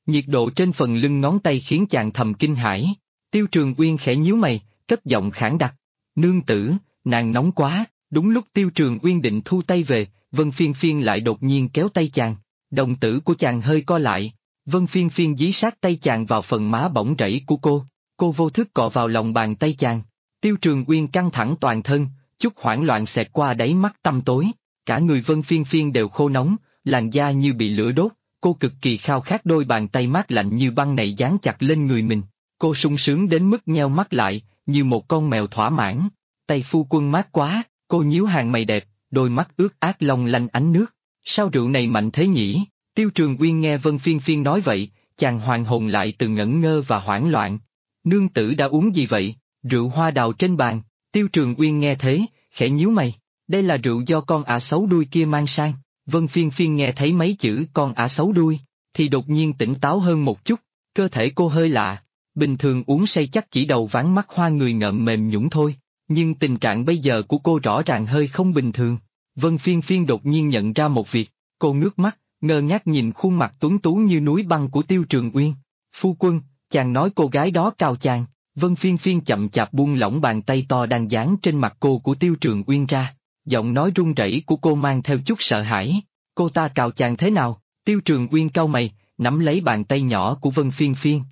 Nhiệt độ trên phần lưng ngón tay khiến chàng thầm kinh hãi. Tiêu Trường Uyên khẽ nhíu mày, cất giọng khản đặc. Nương tử, nàng nóng quá. Đúng lúc Tiêu Trường Uyên định thu tay về, Vân Phiên Phiên lại đột nhiên kéo tay chàng. Đồng tử của chàng hơi co lại. Vân Phiên Phiên dí sát tay chàng vào phần má bỏng rẫy của cô vô thức cọ vào lòng bàn tay chàng. Tiêu Trường Uyên căng thẳng toàn thân, chút hoảng loạn xẹt qua đáy mắt tăm tối. Cả người Vân Phiên Phiên đều khô nóng, làn da như bị lửa đốt, cô cực kỳ khao khát đôi bàn tay mát lạnh như băng này dán chặt lên người mình. Cô sung sướng đến mức nheo mắt lại, như một con mèo thỏa mãn. Tay phu quân mát quá, cô nhíu hàng mày đẹp, đôi mắt ướt át long lanh ánh nước. Sao rượu này mạnh thế nhỉ? Tiêu Trường Uyên nghe Vân Phiên Phiên nói vậy, chàng hoàn hồn lại từ ngẩn ngơ và hoảng loạn. Nương tử đã uống gì vậy? Rượu hoa đào trên bàn. Tiêu Trường Uyên nghe thế, khẽ nhíu mày. Đây là rượu do con ả xấu đuôi kia mang sang. Vân Phiên Phiên nghe thấy mấy chữ con ả xấu đuôi, thì đột nhiên tỉnh táo hơn một chút, cơ thể cô hơi lạ. Bình thường uống say chắc chỉ đầu ván mắt hoa người ngợm mềm nhũn thôi, nhưng tình trạng bây giờ của cô rõ ràng hơi không bình thường. Vân Phiên Phiên đột nhiên nhận ra một việc, cô ngước mắt, ngơ ngác nhìn khuôn mặt tuấn tú như núi băng của Tiêu Trường Uyên. Phu quân, chàng nói cô gái đó cao chàng. Vân Phiên Phiên chậm chạp buông lỏng bàn tay to đang dán trên mặt cô của Tiêu Trường Uyên ra, giọng nói run rẩy của cô mang theo chút sợ hãi. Cô ta cào chàng thế nào? Tiêu Trường Uyên cau mày, nắm lấy bàn tay nhỏ của Vân Phiên Phiên.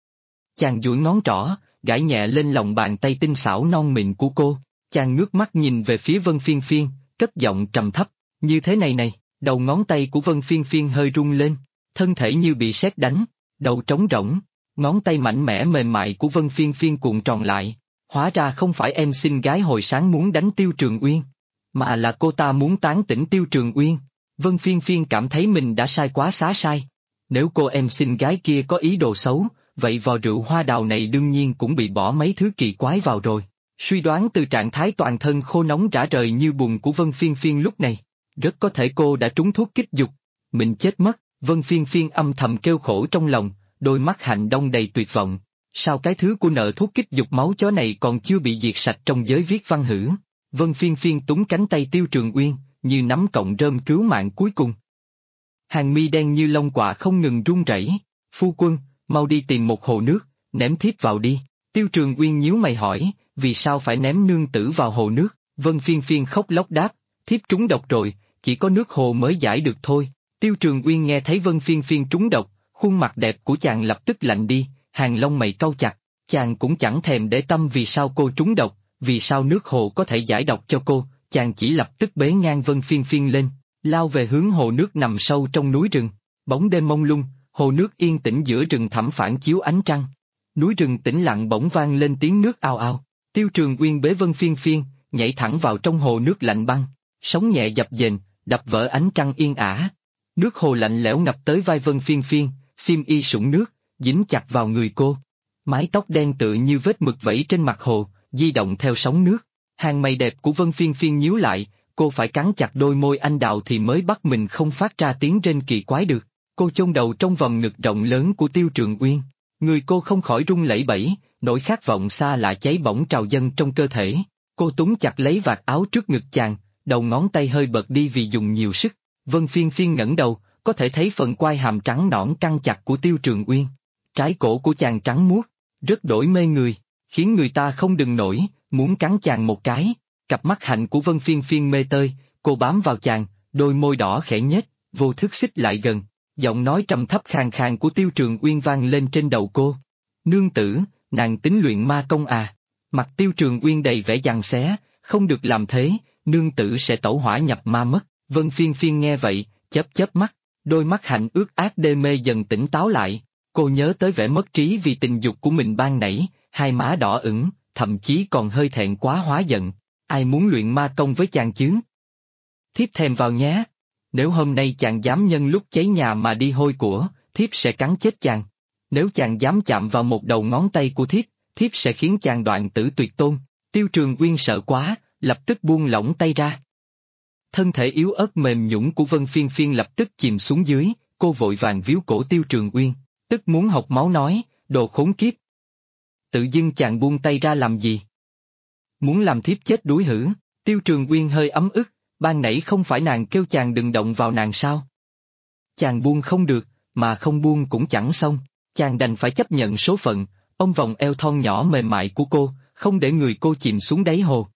Chàng duỗi ngón trỏ, gãi nhẹ lên lòng bàn tay tinh xảo non mịn của cô. Chàng ngước mắt nhìn về phía Vân Phiên Phiên, cất giọng trầm thấp, như thế này này. Đầu ngón tay của Vân Phiên Phiên hơi rung lên, thân thể như bị sét đánh, đầu trống rỗng. Ngón tay mạnh mẽ mềm mại của Vân Phiên Phiên cuộn tròn lại. Hóa ra không phải em xinh gái hồi sáng muốn đánh Tiêu Trường Uyên, mà là cô ta muốn tán tỉnh Tiêu Trường Uyên. Vân Phiên Phiên cảm thấy mình đã sai quá xá sai. Nếu cô em xinh gái kia có ý đồ xấu, vậy vò rượu hoa đào này đương nhiên cũng bị bỏ mấy thứ kỳ quái vào rồi. Suy đoán từ trạng thái toàn thân khô nóng rã rời như bùn của Vân Phiên Phiên lúc này, rất có thể cô đã trúng thuốc kích dục. Mình chết mất, Vân Phiên Phiên âm thầm kêu khổ trong lòng, đôi mắt hạnh đông đầy tuyệt vọng. Sao cái thứ của nợ thuốc kích dục máu chó này còn chưa bị diệt sạch trong giới viết văn hử? Vân Phiên Phiên túng cánh tay Tiêu Trường Uyên, như nắm cọng rơm cứu mạng cuối cùng. Hàng mi đen như lông quạ không ngừng run rẩy. Phu quân, mau đi tìm một hồ nước, ném thiếp vào đi. Tiêu Trường Uyên nhíu mày hỏi, vì sao phải ném nương tử vào hồ nước? Vân Phiên Phiên khóc lóc đáp, thiếp trúng độc rồi, chỉ có nước hồ mới giải được thôi. Tiêu Trường Uyên nghe thấy Vân Phiên Phiên trúng độc, khuôn mặt đẹp của chàng lập tức lạnh đi, hàng lông mày cau chặt. Chàng cũng chẳng thèm để tâm vì sao cô trúng độc, vì sao nước hồ có thể giải độc cho cô. Chàng chỉ lập tức bế ngang Vân Phiên Phiên lên, lao về hướng hồ nước nằm sâu trong núi rừng. Bóng đêm mông lung, hồ nước yên tĩnh giữa rừng thẳm phản chiếu ánh trăng. Núi rừng tĩnh lặng bỗng vang lên tiếng nước ào ào. Tiêu Trường Uyên bế Vân Phiên Phiên, nhảy thẳng vào trong hồ nước lạnh băng, sóng nhẹ dập dềnh, đập vỡ ánh trăng yên ả. Nước hồ lạnh lẽo ngập tới vai Vân Phiên Phiên, xiêm y sũng nước, dính chặt vào người cô. Mái tóc đen tựa như vết mực vẫy trên mặt hồ, di động theo sóng nước. Hàng mày đẹp của Vân Phiên Phiên nhíu lại, cô phải cắn chặt đôi môi anh đào thì mới bắt mình không phát ra tiếng rên kỳ quái được. Cô chôn đầu trong vòng ngực rộng lớn của Tiêu Trường Uyên. Người cô không khỏi run lẩy bẩy, nỗi khát vọng xa lạ cháy bỏng trào dâng trong cơ thể. Cô túm chặt lấy vạt áo trước ngực chàng, đầu ngón tay hơi bật đi vì dùng nhiều sức. Vân Phiên Phiên ngẩng đầu, có thể thấy phần quai hàm trắng nõn căng chặt của Tiêu Trường Uyên. Trái cổ của chàng trắng muốt, rất đổi mê người, khiến người ta không đừng nổi, muốn cắn chàng một cái. Cặp mắt hạnh của Vân Phiên Phiên mê tơi, cô bám vào chàng, đôi môi đỏ khẽ nhếch, vô thức xích lại gần. Giọng nói trầm thấp khàn khàn của Tiêu Trường Uyên vang lên trên đầu cô. Nương tử, nàng tính luyện ma công à? Mặt Tiêu Trường Uyên đầy vẻ giằng xé, không được làm thế, nương tử sẽ tẩu hỏa nhập ma mất. Vân Phiên Phiên nghe vậy, chớp chớp mắt, đôi mắt hạnh ướt át đê mê dần tỉnh táo lại. Cô nhớ tới vẻ mất trí vì tình dục của mình ban nãy, hai má đỏ ửng, thậm chí còn hơi thẹn quá hóa giận. Ai muốn luyện ma công với chàng chứ? Thiếp thèm vào nhé. Nếu hôm nay chàng dám nhân lúc cháy nhà mà đi hôi của, thiếp sẽ cắn chết chàng. Nếu chàng dám chạm vào một đầu ngón tay của thiếp, thiếp sẽ khiến chàng đoạn tử tuyệt tôn. Tiêu Trường Uyên sợ quá, lập tức buông lỏng tay ra. Thân thể yếu ớt mềm nhũn của Vân Phiên Phiên lập tức chìm xuống dưới, cô vội vàng víu cổ Tiêu Trường Uyên, tức muốn học máu nói, đồ khốn kiếp. Tự dưng chàng buông tay ra làm gì? Muốn làm thiếp chết đuối hử? Tiêu Trường Uyên hơi ấm ức, ban nãy không phải nàng kêu chàng đừng động vào nàng sao? Chàng buông không được, mà không buông cũng chẳng xong. Chàng đành phải chấp nhận số phận, ôm vòng eo thon nhỏ mềm mại của cô, không để người cô chìm xuống đáy hồ.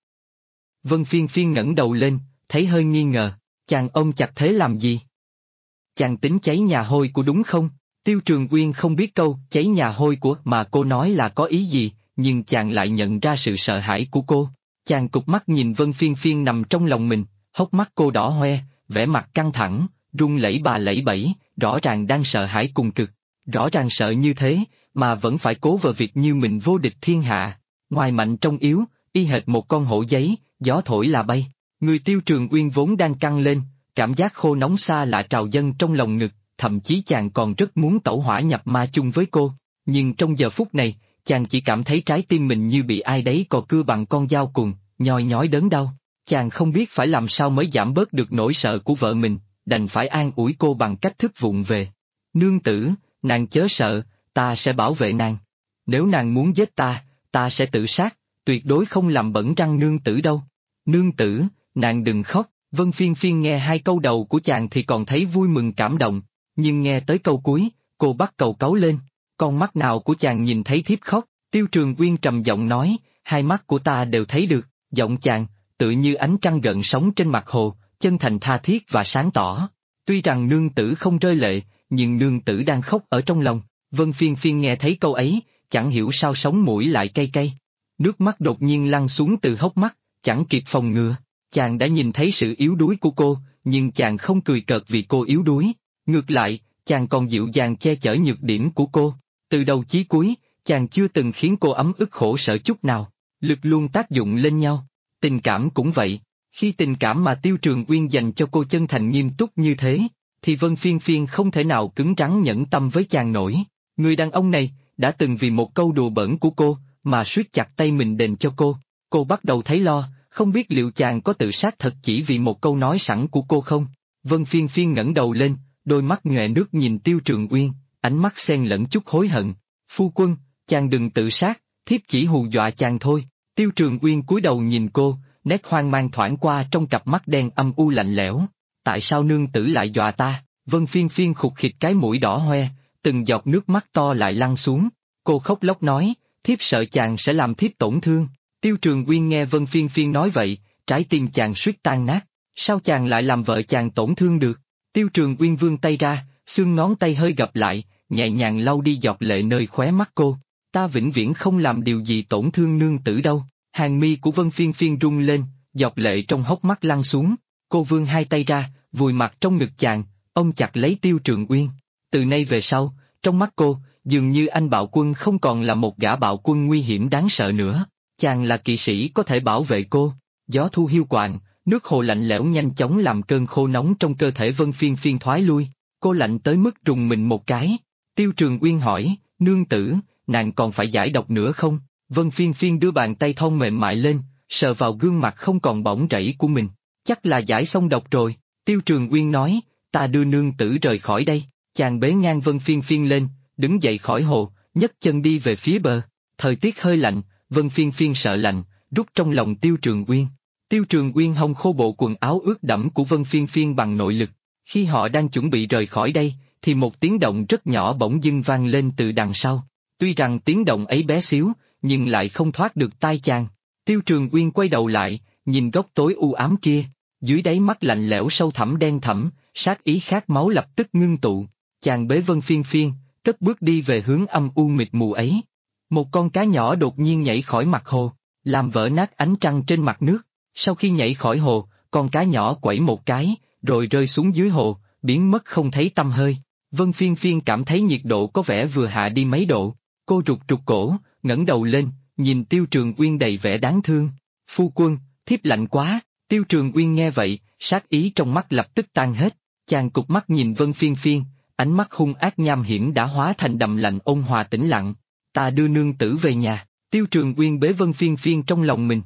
Vân Phiên Phiên ngẩng đầu lên, thấy hơi nghi ngờ, chàng ôm chặt thế làm gì? Chàng tính cháy nhà hôi của đúng không? Tiêu Trường Uyên không biết câu cháy nhà hôi của mà cô nói là có ý gì, nhưng chàng lại nhận ra sự sợ hãi của cô. Chàng cụp mắt nhìn Vân Phiên Phiên nằm trong lòng mình, hốc mắt cô đỏ hoe, vẻ mặt căng thẳng, run lẩy bà lẩy bẩy, rõ ràng đang sợ hãi cùng cực. Rõ ràng sợ như thế, mà vẫn phải cố vờ việc như mình vô địch thiên hạ. Ngoài mạnh trong yếu, y hệt một con hổ giấy, gió thổi là bay. Người Tiêu Trường Uyên vốn đang căng lên, cảm giác khô nóng xa lạ trào dâng trong lòng ngực, thậm chí chàng còn rất muốn tẩu hỏa nhập ma chung với cô. Nhưng trong giờ phút này, chàng chỉ cảm thấy trái tim mình như bị ai đấy cò cưa bằng con dao cùng, nhoi nhói đớn đau. Chàng không biết phải làm sao mới giảm bớt được nỗi sợ của vợ mình, đành phải an ủi cô bằng cách thức vụng về. Nương tử, nàng chớ sợ, ta sẽ bảo vệ nàng. Nếu nàng muốn giết ta sẽ tự sát, tuyệt đối không làm bẩn răng nương tử đâu. Nương tử, nàng đừng khóc. Vân Phiên Phiên nghe hai câu đầu của chàng thì còn thấy vui mừng cảm động, nhưng nghe tới câu cuối, cô bắt cầu cáu lên. Con mắt nào của chàng nhìn thấy thiếp khóc? Tiêu Trường Uyên trầm giọng nói, hai mắt của ta đều thấy được. Giọng chàng, tự như ánh trăng gợn sóng trên mặt hồ, chân thành tha thiết và sáng tỏ. Tuy rằng nương tử không rơi lệ, nhưng nương tử đang khóc ở trong lòng. Vân Phiên Phiên nghe thấy câu ấy, chẳng hiểu sao sống mũi lại cay cay. Nước mắt đột nhiên lăn xuống từ hốc mắt, chẳng kịp phòng ngừa. Chàng đã nhìn thấy sự yếu đuối của cô, nhưng chàng không cười cợt vì cô yếu đuối. Ngược lại, chàng còn dịu dàng che chở nhược điểm của cô. Từ đầu chí cuối, chàng chưa từng khiến cô ấm ức khổ sở chút nào. Lực luôn tác dụng lên nhau. Tình cảm cũng vậy. Khi tình cảm mà Tiêu Trường Uyên dành cho cô chân thành nghiêm túc như thế, thì Vân Phiên Phiên không thể nào cứng rắn nhẫn tâm với chàng nổi. Người đàn ông này, đã từng vì một câu đùa bỡn của cô, mà siết chặt tay mình đền cho cô. Cô bắt đầu thấy lo, không biết liệu chàng có tự sát thật chỉ vì một câu nói sẵn của cô không? Vân Phiên Phiên ngẩng đầu lên, đôi mắt nhòe nước nhìn Tiêu Trường Uyên, ánh mắt xen lẫn chút hối hận. Phu quân, chàng đừng tự sát, thiếp chỉ hù dọa chàng thôi. Tiêu Trường Uyên cúi đầu nhìn cô, nét hoang mang thoảng qua trong cặp mắt đen âm u lạnh lẽo. Tại sao nương tử lại dọa ta? Vân Phiên Phiên khụt khịt cái mũi đỏ hoe, từng giọt nước mắt to lại lăn xuống. Cô khóc lóc nói, thiếp sợ chàng sẽ làm thiếp tổn thương. Tiêu Trường Uyên nghe Vân Phiên Phiên nói vậy, trái tim chàng suýt tan nát. Sao chàng lại làm vợ chàng tổn thương được? Tiêu Trường Uyên vươn tay ra, xương ngón tay hơi gập lại, nhẹ nhàng lau đi giọt lệ nơi khóe mắt cô. Ta vĩnh viễn không làm điều gì tổn thương nương tử đâu. Hàng mi của Vân Phiên Phiên rung lên, giọt lệ trong hốc mắt lăn xuống. Cô vươn hai tay ra, vùi mặt trong ngực chàng, ôm chặt lấy Tiêu Trường Uyên. Từ nay về sau, trong mắt cô, dường như anh bạo quân không còn là một gã bạo quân nguy hiểm đáng sợ nữa. Chàng là kỵ sĩ có thể bảo vệ cô. Gió thu hiu quạnh, nước hồ lạnh lẽo nhanh chóng làm cơn khô nóng trong cơ thể Vân Phiên Phiên thoái lui. Cô lạnh tới mức rùng mình một cái. Tiêu Trường Uyên hỏi, nương tử, nàng còn phải giải độc nữa không? Vân Phiên Phiên đưa bàn tay thon mềm mại lên, sờ vào gương mặt không còn bỏng rẫy của mình. Chắc là giải xong độc rồi. Tiêu Trường Uyên nói, ta đưa nương tử rời khỏi đây. Chàng bế ngang Vân Phiên Phiên lên, đứng dậy khỏi hồ, nhấc chân đi về phía bờ. Thời tiết hơi lạnh, Vân Phiên Phiên sợ lạnh, rút trong lòng Tiêu Trường Uyên. Tiêu Trường Uyên hong khô bộ quần áo ướt đẫm của Vân Phiên Phiên bằng nội lực. Khi họ đang chuẩn bị rời khỏi đây, thì một tiếng động rất nhỏ bỗng dưng vang lên từ đằng sau. Tuy rằng tiếng động ấy bé xíu, nhưng lại không thoát được tai chàng. Tiêu Trường Uyên quay đầu lại, nhìn góc tối u ám kia, dưới đáy mắt lạnh lẽo sâu thẳm đen thẫm, sát ý khát máu lập tức ngưng tụ. Chàng bế Vân Phiên Phiên, cất bước đi về hướng âm u mịt mù ấy. Một con cá nhỏ đột nhiên nhảy khỏi mặt hồ, làm vỡ nát ánh trăng trên mặt nước. Sau khi nhảy khỏi hồ, con cá nhỏ quẩy một cái, rồi rơi xuống dưới hồ, biến mất không thấy tăm hơi. Vân Phiên Phiên cảm thấy nhiệt độ có vẻ vừa hạ đi mấy độ. Cô rụt rụt cổ, ngẩng đầu lên, nhìn Tiêu Trường Uyên đầy vẻ đáng thương. Phu quân, thiếp lạnh quá. Tiêu Trường Uyên nghe vậy, sát ý trong mắt lập tức tan hết. Chàng cụp mắt nhìn Vân Phiên Phiên, ánh mắt hung ác nham hiểm đã hóa thành đầm lạnh ôn hòa tĩnh lặng. Ta đưa nương tử về nhà. Tiêu Trường Uyên bế Vân Phiên Phiên trong lòng mình.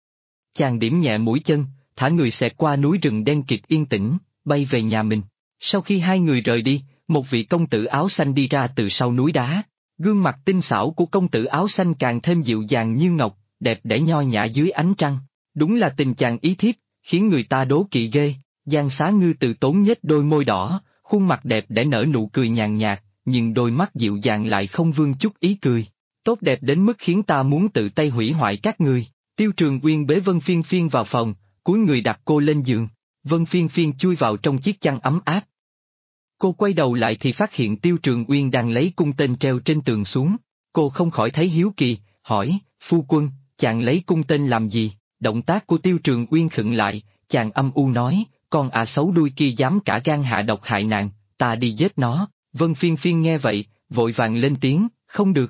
Chàng điểm nhẹ mũi chân, thả người xẹt qua núi rừng đen kịt yên tĩnh, bay về nhà mình. Sau khi hai người rời đi, một vị công tử áo xanh đi ra từ sau núi đá. Gương mặt tinh xảo của công tử áo xanh càng thêm dịu dàng như ngọc, đẹp đẽ nho nhã dưới ánh trăng. Đúng là tình chàng ý thiếp, khiến người ta đố kỵ ghê. Giang Xá Ngư từ tốn nhếch đôi môi đỏ, khuôn mặt đẹp để nở nụ cười nhàn nhạt, nhưng đôi mắt dịu dàng lại không vương chút ý cười. Tốt đẹp đến mức khiến ta muốn tự tay hủy hoại các ngươi. Tiêu Trường Uyên bế Vân Phiên Phiên vào phòng, cúi người đặt cô lên giường. Vân Phiên Phiên chui vào trong chiếc chăn ấm áp. Cô quay đầu lại thì phát hiện Tiêu Trường Uyên đang lấy cung tên treo trên tường xuống. Cô không khỏi thấy hiếu kỳ, hỏi, phu quân, chàng lấy cung tên làm gì? Động tác của Tiêu Trường Uyên khựng lại, chàng âm u nói, con ả xấu đuôi kia dám cả gan hạ độc hại nàng, ta đi giết nó. Vân Phiên Phiên nghe vậy, vội vàng lên tiếng, không được.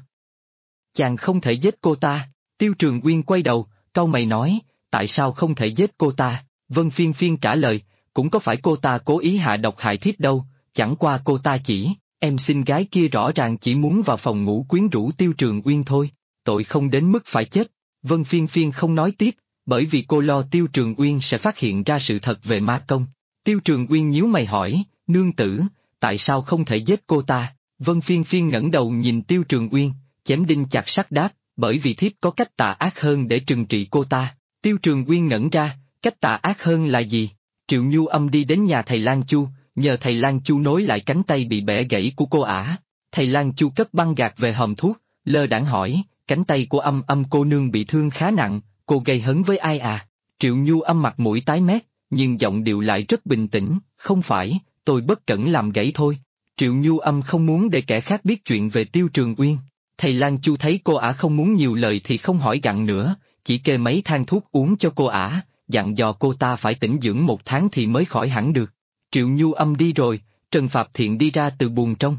Chàng không thể giết cô ta. Tiêu Trường Uyên quay đầu, cau mày nói, tại sao không thể giết cô ta? Vân Phiên Phiên trả lời, cũng có phải cô ta cố ý hạ độc hại thiếp đâu, chẳng qua cô ta chỉ, em xinh gái kia rõ ràng chỉ muốn vào phòng ngủ quyến rũ Tiêu Trường Uyên thôi, tội không đến mức phải chết. Vân Phiên Phiên không nói tiếp, bởi vì cô lo Tiêu Trường Uyên sẽ phát hiện ra sự thật về ma công. Tiêu Trường Uyên nhíu mày hỏi, nương tử, tại sao không thể giết cô ta? Vân Phiên Phiên ngẩng đầu nhìn Tiêu Trường Uyên, chém đinh chặt sắt đáp, bởi vì thiếp có cách tà ác hơn để trừng trị cô ta. Tiêu Trường Uyên ngẩn ra, cách tà ác hơn là gì? Triệu Nhu Âm đi đến nhà thầy Lan Chu, nhờ thầy Lan Chu nối lại cánh tay bị bẻ gãy của cô ả. Thầy Lan Chu cất băng gạc về hòm thuốc, lơ đãng hỏi, cánh tay của Âm Âm cô nương bị thương khá nặng, cô gây hấn với ai à? Triệu Nhu Âm mặt mũi tái mét, nhưng giọng điệu lại rất bình tĩnh, không phải, tôi bất cẩn làm gãy thôi. Triệu Nhu Âm không muốn để kẻ khác biết chuyện về Tiêu Trường Uyên. Thầy Lan Chu thấy cô ả không muốn nhiều lời thì không hỏi gặng nữa, chỉ kê mấy thang thuốc uống cho cô ả, dặn dò cô ta phải tĩnh dưỡng 1 tháng thì mới khỏi hẳn được. Triệu Nhu Âm đi rồi, Trần Phạp Thiện đi ra từ buồng trong.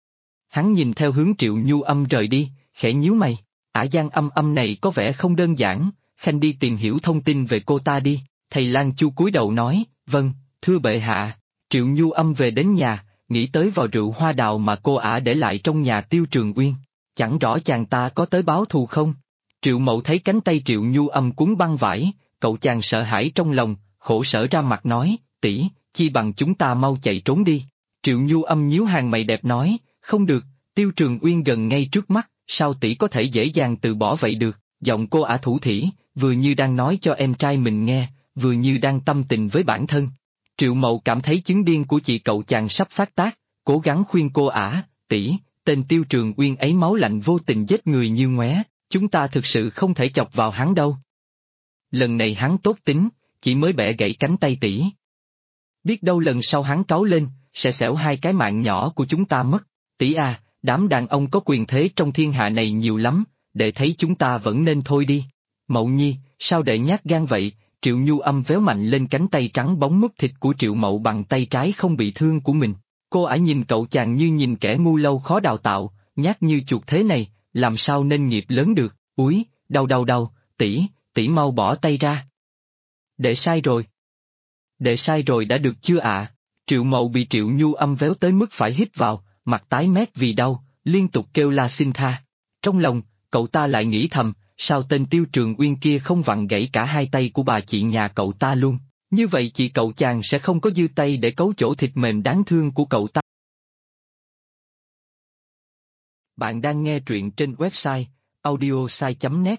Hắn nhìn theo hướng Triệu Nhu Âm rời đi, khẽ nhíu mày, ả Giang Âm Âm này có vẻ không đơn giản, khanh đi tìm hiểu thông tin về cô ta đi. Thầy Lan Chu cúi đầu nói, vâng, thưa bệ hạ. Triệu Nhu Âm về đến nhà, nghĩ tới vò rượu hoa đào mà cô ả để lại trong nhà Tiêu Trường Uyên. Chẳng rõ chàng ta có tới báo thù không? Triệu Mậu thấy cánh tay Triệu Nhu Âm cuốn băng vải, cậu chàng sợ hãi trong lòng, khổ sở ra mặt nói, tỷ, chi bằng chúng ta mau chạy trốn đi. Triệu Nhu Âm nhíu hàng mày đẹp nói, không được, Tiêu Trường Uyên gần ngay trước mắt, sao tỷ có thể dễ dàng từ bỏ vậy được? Giọng cô ả thủ thỉ, vừa như đang nói cho em trai mình nghe, vừa như đang tâm tình với bản thân. Triệu Mậu cảm thấy chứng điên của chị cậu chàng sắp phát tác, cố gắng khuyên cô ả, tỷ, tên Tiêu Trường Uyên ấy máu lạnh vô tình giết người như ngoé, chúng ta thực sự không thể chọc vào hắn đâu. Lần này hắn tốt tính, chỉ mới bẻ gãy cánh tay tỷ. Biết đâu lần sau hắn cáu lên, sẽ xẻo 2 cái mạng nhỏ của chúng ta mất. Tỷ à, đám đàn ông có quyền thế trong thiên hạ này nhiều lắm, để thấy chúng ta vẫn nên thôi đi. Mậu Nhi, sao đệ nhát gan vậy? Triệu Nhu Âm véo mạnh lên cánh tay trắng bóng mút thịt của Triệu Mậu bằng tay trái không bị thương của mình. Cô ả nhìn cậu chàng như nhìn kẻ ngu lâu khó đào tạo, nhát như chuột thế này, làm sao nên nghiệp lớn được, úi, đau, tỷ mau bỏ tay ra. Đệ sai rồi. Đệ sai rồi đã được chưa ạ? Triệu Mậu bị Triệu Nhu Âm véo tới mức phải hít vào, mặt tái mét vì đau, liên tục kêu la xin tha. Trong lòng, cậu ta lại nghĩ thầm, sao tên Tiêu Trường Uyên kia không vặn gãy cả 2 tay của bà chị nhà cậu ta luôn, như vậy chị cậu chàng sẽ không có dư tay để cấu chỗ thịt mềm đáng thương của cậu ta. Bạn đang nghe truyện trên website audiosai.net.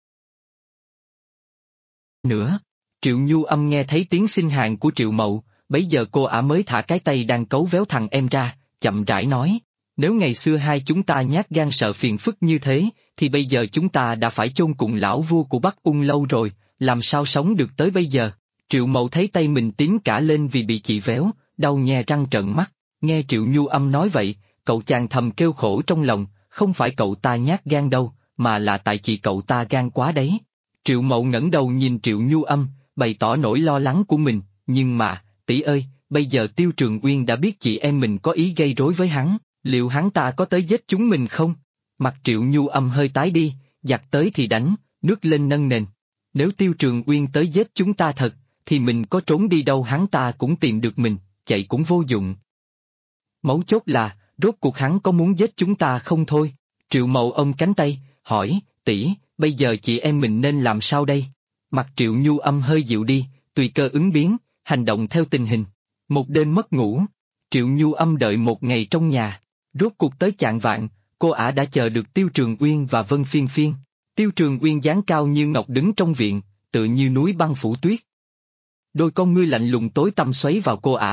Nữa, Triệu Nhu Âm nghe thấy tiếng xin hàng của Triệu Mậu, bấy giờ cô ả mới thả cái tay đang cấu véo thằng em ra, chậm rãi nói, nếu ngày xưa hai chúng ta nhát gan sợ phiền phức như thế, thì bây giờ chúng ta đã phải chôn cùng lão vua của Bắc Ung lâu rồi, làm sao sống được tới bây giờ. Triệu Mậu thấy tay mình tím cả lên vì bị chị véo, đau nhè răng trợn mắt, nghe Triệu Nhu Âm nói vậy, cậu chàng thầm kêu khổ trong lòng, không phải cậu ta nhát gan đâu, mà là tại chị cậu ta gan quá đấy. Triệu Mậu ngẩng đầu nhìn Triệu Nhu Âm, bày tỏ nỗi lo lắng của mình, nhưng mà, tỷ ơi, bây giờ Tiêu Trường Uyên đã biết chị em mình có ý gây rối với hắn, liệu hắn ta có tới giết chúng mình không? Mặt Triệu Nhu Âm hơi tái đi, giặc tới thì đánh, nước lên nâng nền. Nếu Tiêu Trường Uyên tới giết chúng ta thật, thì mình có trốn đi đâu hắn ta cũng tìm được mình, chạy cũng vô dụng. Mấu chốt là, rốt cuộc hắn có muốn giết chúng ta không thôi? Triệu Mậu ôm cánh tay, hỏi, tỷ, bây giờ chị em mình nên làm sao đây? Mặt Triệu Nhu Âm hơi dịu đi, tùy cơ ứng biến, hành động theo tình hình. Một đêm mất ngủ, Triệu Nhu Âm đợi 1 ngày trong nhà, rốt cuộc tới chạng vạng, cô ả đã chờ được Tiêu Trường Uyên và Vân Phiên Phiên. Tiêu Trường Uyên dáng cao như ngọc đứng trong viện, tựa như núi băng phủ tuyết. Đôi con ngươi lạnh lùng tối tăm xoáy vào cô ả,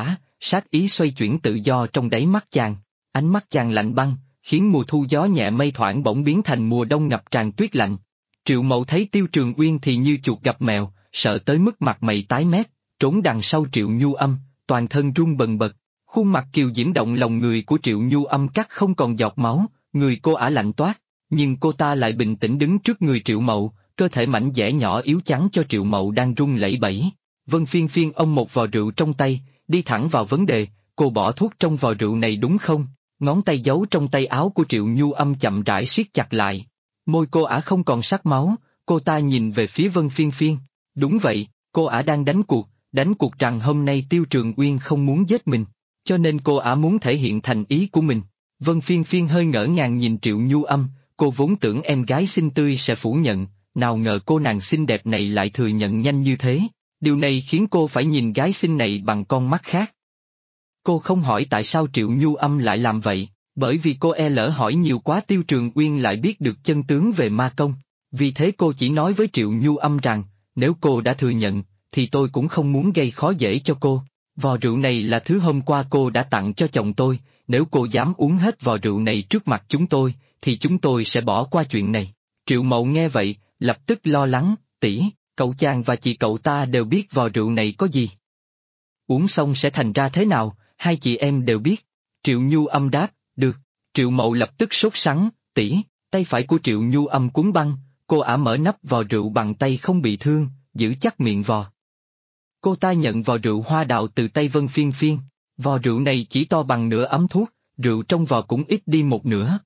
sát ý xoay chuyển tự do trong đáy mắt chàng. Ánh mắt chàng lạnh băng, khiến mùa thu gió nhẹ mây thoảng bỗng biến thành mùa đông ngập tràn tuyết lạnh. Triệu Mậu thấy Tiêu Trường Uyên thì như chuột gặp mèo, sợ tới mức mặt mày tái mét, trốn đằng sau Triệu Nhu Âm, toàn thân run bần bật. Khuôn mặt kiều diễm động lòng người của Triệu Nhu Âm cắt không còn giọt máu, người cô ả lạnh toát, nhưng cô ta lại bình tĩnh đứng trước người Triệu Mậu, cơ thể mảnh dẻ nhỏ yếu chắn cho Triệu Mậu đang run lẩy bẩy. Vân Phiên Phiên ôm một vò rượu trong tay, đi thẳng vào vấn đề, cô bỏ thuốc trong vò rượu này đúng không? Ngón tay giấu trong tay áo của Triệu Nhu Âm chậm rãi siết chặt lại. Môi cô ả không còn sắc máu, cô ta nhìn về phía Vân Phiên Phiên. Đúng vậy, cô ả đang đánh cuộc rằng hôm nay Tiêu Trường Uyên không muốn giết mình, cho nên cô ả muốn thể hiện thành ý của mình. Vân Phiên Phiên hơi ngỡ ngàng nhìn Triệu Nhu Âm, cô vốn tưởng em gái xinh tươi sẽ phủ nhận, nào ngờ cô nàng xinh đẹp này lại thừa nhận nhanh như thế. Điều này khiến cô phải nhìn gái xinh này bằng con mắt khác. Cô không hỏi tại sao Triệu Nhu Âm lại làm vậy, bởi vì cô e lỡ hỏi nhiều quá Tiêu Trường Uyên lại biết được chân tướng về ma công. Vì thế cô chỉ nói với Triệu Nhu Âm rằng, nếu cô đã thừa nhận, thì tôi cũng không muốn gây khó dễ cho cô. Vò rượu này là thứ hôm qua cô đã tặng cho chồng tôi, nếu cô dám uống hết vò rượu này trước mặt chúng tôi, thì chúng tôi sẽ bỏ qua chuyện này. Triệu Mậu nghe vậy, lập tức lo lắng, tỷ, cậu chàng và chị cậu ta đều biết vò rượu này có gì. Uống xong sẽ thành ra thế nào, hai chị em đều biết. Triệu Nhu Âm đáp, được. Triệu Mậu lập tức sốt sắng, tỷ, tay phải của Triệu Nhu Âm cuốn băng, cô ả mở nắp vò rượu bằng tay không bị thương, giữ chắc miệng vò. Cô ta nhận vò rượu hoa đào từ tay Vân Phiên Phiên, vò rượu này chỉ to bằng nửa ấm thuốc, rượu trong vò cũng ít đi một nửa.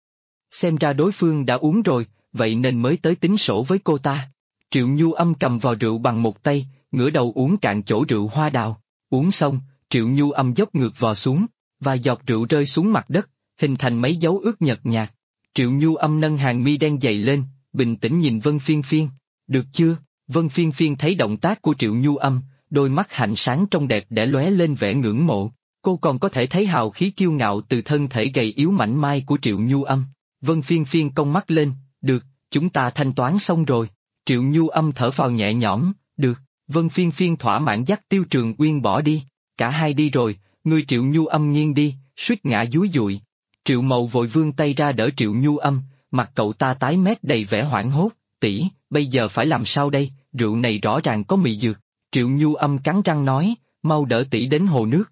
Xem ra đối phương đã uống rồi, vậy nên mới tới tính sổ với cô ta. Triệu Nhu Âm cầm vò rượu bằng một tay, ngửa đầu uống cạn chỗ rượu hoa đào. Uống xong, Triệu Nhu Âm dốc ngược vò xuống, và giọt rượu rơi xuống mặt đất, hình thành mấy dấu ướt nhợt nhạt. Triệu Nhu Âm nâng hàng mi đen dày lên, bình tĩnh nhìn Vân Phiên Phiên. Được chưa? Vân Phiên Phiên thấy động tác của Triệu Nhu Âm, đôi mắt hạnh sáng trong đẹp để lóe lên vẻ ngưỡng mộ. Cô còn có thể thấy hào khí kiêu ngạo từ thân thể gầy yếu mảnh mai của Triệu Nhu Âm. Vân Phiên Phiên cong mắt lên, được, chúng ta thanh toán xong rồi. Triệu Nhu Âm thở phào nhẹ nhõm, được. Vân Phiên Phiên thỏa mãn dắt Tiêu Trường Uyên bỏ đi. Cả hai đi rồi, người Triệu Nhu Âm nghiêng đi, suýt ngã dúi dụi. Triệu Mậu vội vươn tay ra đỡ Triệu Nhu Âm, mặt cậu ta tái mét đầy vẻ hoảng hốt. Tỷ, bây giờ phải làm sao đây, rượu này rõ ràng có mị dược. Triệu Nhu Âm cắn răng nói, mau đỡ tỷ đến hồ nước.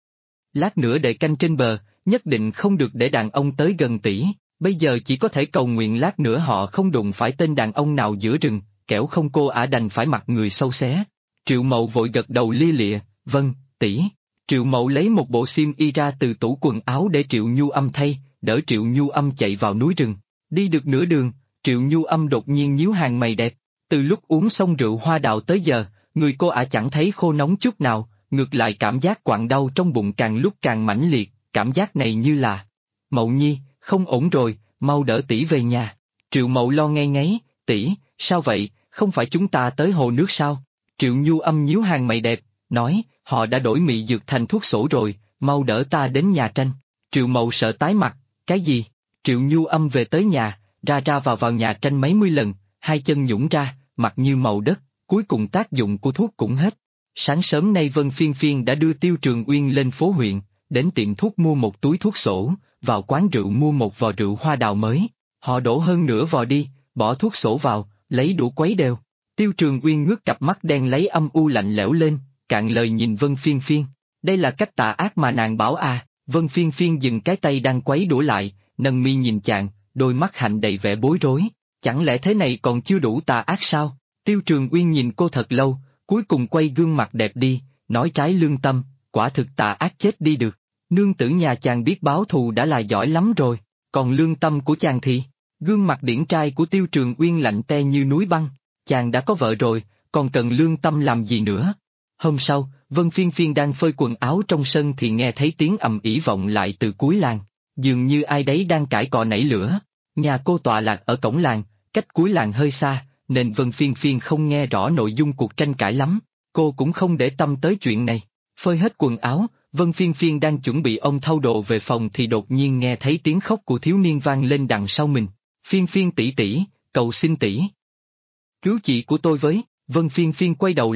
Lát nữa để canh trên bờ, nhất định không được để đàn ông tới gần tỷ. Bây giờ chỉ có thể cầu nguyện lát nữa họ không đụng phải tên đàn ông nào giữa rừng, kẻo không cô ả đành phải mặc người sâu xé. Triệu Mậu vội gật đầu lia lịa, vâng, tỷ. Triệu Mậu lấy một bộ xiêm y ra từ tủ quần áo để Triệu Nhu Âm thay, đỡ Triệu Nhu Âm chạy vào núi rừng. Đi được nửa đường, Triệu Nhu Âm đột nhiên nhíu hàng mày đẹp. Từ lúc uống xong rượu hoa đào tới giờ, người cô ả chẳng thấy khô nóng chút nào, ngược lại cảm giác quặn đau trong bụng càng lúc càng mãnh liệt, cảm giác này như là Mậu Nhi, không ổn rồi, mau đỡ tỷ về nhà. Triệu Mậu lo ngay ngáy, tỷ, sao vậy, không phải chúng ta tới hồ nước sao? Triệu Nhu Âm nhíu hàng mày đẹp, nói, họ đã đổi mị dược thành thuốc sổ rồi, mau đỡ ta đến nhà tranh. Triệu Mậu sợ tái mặt, cái gì? Triệu Nhu Âm về tới nhà, ra ra vào nhà tranh mấy mươi lần, hai chân nhũn ra, mặt như màu đất, cuối cùng tác dụng của thuốc cũng hết. Sáng sớm nay Vân Phiên Phiên đã đưa Tiêu Trường Uyên lên phố huyện, đến tiệm thuốc mua một túi thuốc sổ, vào quán rượu mua một vò rượu hoa đào mới. Họ đổ hơn nửa vò đi, bỏ thuốc sổ vào, lấy đũa quấy đều. Tiêu Trường Uyên ngước cặp mắt đen lấy âm u lạnh lẽo lên, cạn lời nhìn Vân Phiên Phiên. Đây là cách tà ác mà nàng bảo à? Vân Phiên Phiên dừng cái tay đang quấy đũa lại, nâng mi nhìn chàng, đôi mắt hạnh đầy vẻ bối rối. Chẳng lẽ thế này còn chưa đủ tà ác sao? Tiêu Trường Uyên nhìn cô thật lâu, cuối cùng quay gương mặt đẹp đi, nói trái lương tâm, quả thực tà ác chết đi được. Nương tử nhà chàng biết báo thù đã là giỏi lắm rồi, còn lương tâm của chàng thì... Gương mặt điển trai của Tiêu Trường Uyên lạnh te như núi băng, chàng đã có vợ rồi, còn cần lương tâm làm gì nữa. Hôm sau, Vân Phiên Phiên đang phơi quần áo trong sân thì nghe thấy tiếng ầm ĩ vọng lại từ cuối làng, dường như ai đấy đang cãi cọ nảy lửa. Nhà cô tọa lạc ở cổng làng, cách cuối làng hơi xa, nên Vân Phiên Phiên không nghe rõ nội dung cuộc tranh cãi lắm, cô cũng không để tâm tới chuyện này. Phơi hết quần áo, Vân Phiên Phiên đang chuẩn bị ôm thau đồ về phòng thì đột nhiên nghe thấy tiếng khóc của thiếu niên vang lên đằng sau mình. Phiên Phiên tỷ tỷ, cầu xin tỷ. Cứu chị của tôi với. Vân Phiên Phiên quay đầu lại,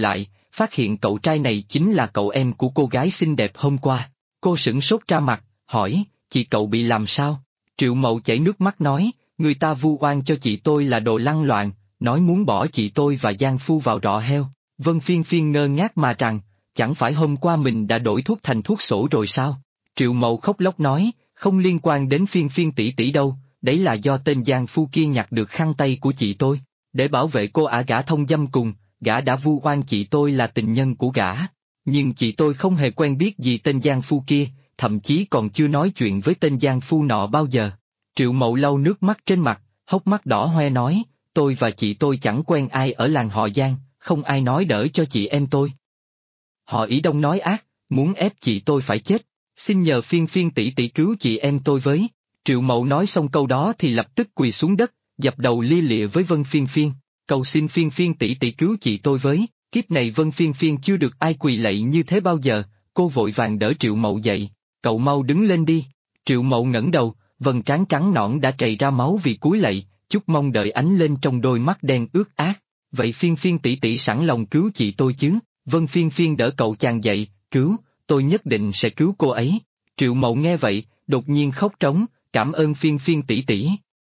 phát hiện cậu trai này chính là cậu em của cô gái xinh đẹp hôm qua. Cô sửng sốt ra mặt, hỏi, chị cậu bị làm sao? Triệu Mậu chảy nước mắt nói, người ta vu oan cho chị tôi là đồ lăng loạn, nói muốn bỏ chị tôi và Giang Phu vào rọ heo. Vân Phiên Phiên ngơ ngác mà rằng, chẳng phải hôm qua mình đã đổi thuốc thành thuốc sổ rồi sao? Triệu Mậu khóc lóc nói, không liên quan đến Phiên Phiên tỷ tỷ đâu, đấy là do tên Giang Phu kia nhặt được khăn tay của chị tôi. Để bảo vệ cô ả gã thông dâm cùng, gã đã vu oan chị tôi là tình nhân của gã. Nhưng chị tôi không hề quen biết gì tên Giang Phu kia, thậm chí còn chưa nói chuyện với tên Giang Phu nọ bao giờ. Triệu Mậu lau nước mắt trên mặt, hốc mắt đỏ hoe nói, tôi và chị tôi chẳng quen ai ở làng họ Giang, không ai nói đỡ cho chị em tôi. Họ Ý Đông nói ác, muốn ép chị tôi phải chết, xin nhờ Phiên Phiên tỷ tỷ cứu chị em tôi với. Triệu Mậu nói xong câu đó thì lập tức quỳ xuống đất, dập đầu lia lịa với Vân Phiên Phiên, cầu xin Phiên Phiên tỷ tỷ cứu chị tôi với. Kiếp này Vân Phiên Phiên chưa được ai quỳ lạy như thế bao giờ, cô vội vàng đỡ Triệu Mậu dậy, cậu mau đứng lên đi. Triệu Mậu ngẩng đầu, vầng trán trắng nõn đã trầy ra máu vì cúi lạy, chút mong đợi ánh lên trong đôi mắt đen ướt át. Vậy Phiên Phiên tỷ tỷ sẵn lòng cứu chị tôi chứ? Vân Phiên Phiên đỡ cậu chàng dậy, cứu, tôi nhất định sẽ cứu cô ấy. Triệu Mậu nghe vậy, đột nhiên khóc trống, cảm ơn Phiên Phiên tỷ tỷ.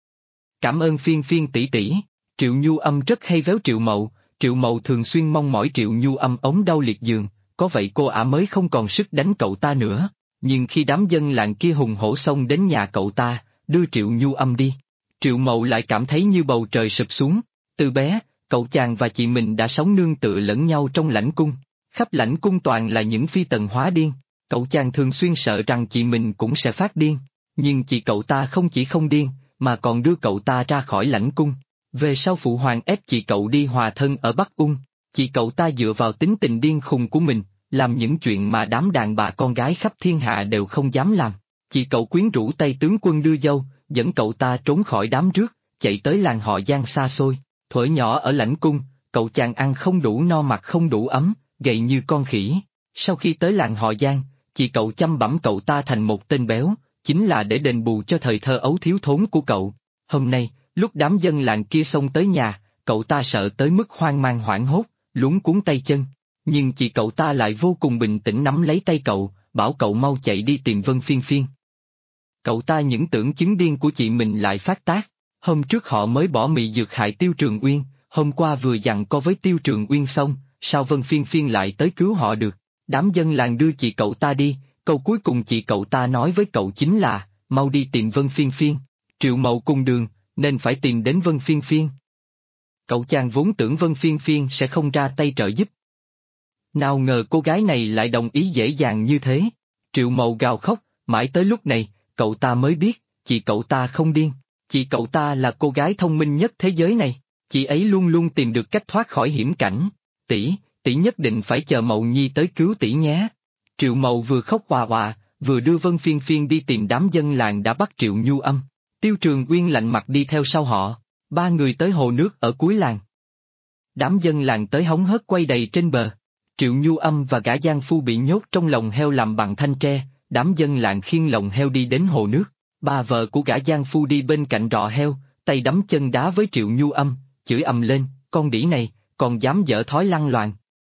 Cảm ơn Phiên Phiên tỷ tỷ. Triệu Nhu Âm rất hay véo Triệu Mậu thường xuyên mong mỏi Triệu Nhu Âm ốm đau liệt giường, có vậy cô ả mới không còn sức đánh cậu ta nữa. Nhưng khi đám dân làng kia hùng hổ xông đến nhà cậu ta, đưa Triệu Nhu Âm đi, Triệu Mậu lại cảm thấy như bầu trời sụp xuống. Từ bé, cậu chàng và chị mình đã sống nương tựa lẫn nhau trong lãnh cung, khắp lãnh cung toàn là những phi tần hóa điên, cậu chàng thường xuyên sợ rằng chị mình cũng sẽ phát điên, nhưng chị cậu ta không chỉ không điên, mà còn đưa cậu ta ra khỏi lãnh cung. Về sau phụ hoàng ép chị cậu đi hòa thân ở Bắc Ung, chị cậu ta dựa vào tính tình điên khùng của mình, làm những chuyện mà đám đàn bà con gái khắp thiên hạ đều không dám làm. Chị cậu quyến rũ Tây tướng quân đưa dâu, dẫn cậu ta trốn khỏi đám rước, chạy tới làng họ Giang xa xôi. Thuở nhỏ ở lãnh cung, cậu chàng ăn không đủ no mặc không đủ ấm, gầy như con khỉ. Sau khi tới làng họ Giang, chị cậu chăm bẵm cậu ta thành một tên béo, chính là để đền bù cho thời thơ ấu thiếu thốn của cậu. Hôm nay, lúc đám dân làng kia xông tới nhà, cậu ta sợ tới mức hoang mang hoảng hốt, luống cuống tay chân. Nhưng chị cậu ta lại vô cùng bình tĩnh nắm lấy tay cậu, bảo cậu mau chạy đi tìm Vân Phiên Phiên. Cậu ta những tưởng chứng điên của chị mình lại phát tác. Hôm trước họ mới bỏ mị dược hại Tiêu Trường Uyên, hôm qua vừa dặn co với Tiêu Trường Uyên xong, sao Vân Phiên Phiên lại tới cứu họ được? Đám dân làng đưa chị cậu ta đi, câu cuối cùng chị cậu ta nói với cậu chính là, mau đi tìm Vân Phiên Phiên. Triệu Mậu cùng đường, nên phải tìm đến Vân Phiên Phiên. Cậu chàng vốn tưởng Vân Phiên Phiên sẽ không ra tay trợ giúp. Nào ngờ cô gái này lại đồng ý dễ dàng như thế. Triệu Mậu gào khóc, mãi tới lúc này, cậu ta mới biết, chị cậu ta không điên. Chị cậu ta là cô gái thông minh nhất thế giới này, chị ấy luôn luôn tìm được cách thoát khỏi hiểm cảnh. Tỷ nhất định phải chờ Mậu Nhi tới cứu tỷ nhé. Triệu Mậu vừa khóc òa òa, vừa đưa Vân Phiên Phiên đi tìm đám dân làng đã bắt Triệu Nhu Âm. Tiêu Trường Uyên lạnh mặt đi theo sau họ, ba người tới hồ nước ở cuối làng. Đám dân làng tới hóng hớt quay đầy trên bờ. Triệu Nhu Âm và gã Giang Phu bị nhốt trong lồng heo làm bằng thanh tre, đám dân làng khiêng lồng heo đi đến hồ nước. Bà vợ của gã Giang Phu đi bên cạnh rọ heo, tay đấm chân đá với Triệu Nhu Âm, chửi ầm lên, con đĩ này, còn dám dở thói lăng loàn.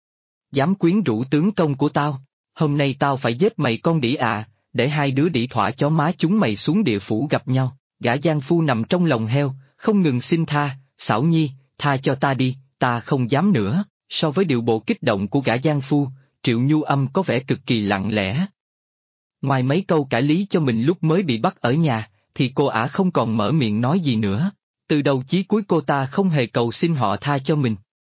Dám quyến rũ tướng công của tao, hôm nay tao phải giết mày con đĩ à, để hai đứa đĩ thỏa chó má chúng mày xuống địa phủ gặp nhau. Gã Giang Phu nằm trong lồng heo, không ngừng xin tha, Xảo Nhi, tha cho ta đi, ta không dám nữa. So với điệu bộ kích động của gã Giang Phu, Triệu Nhu Âm có vẻ cực kỳ lặng lẽ. Ngoài mấy câu cải lý cho mình lúc mới bị bắt ở nhà, thì cô ả không còn mở miệng nói gì nữa. Từ đầu chí cuối cô ta không hề cầu xin họ tha cho mình.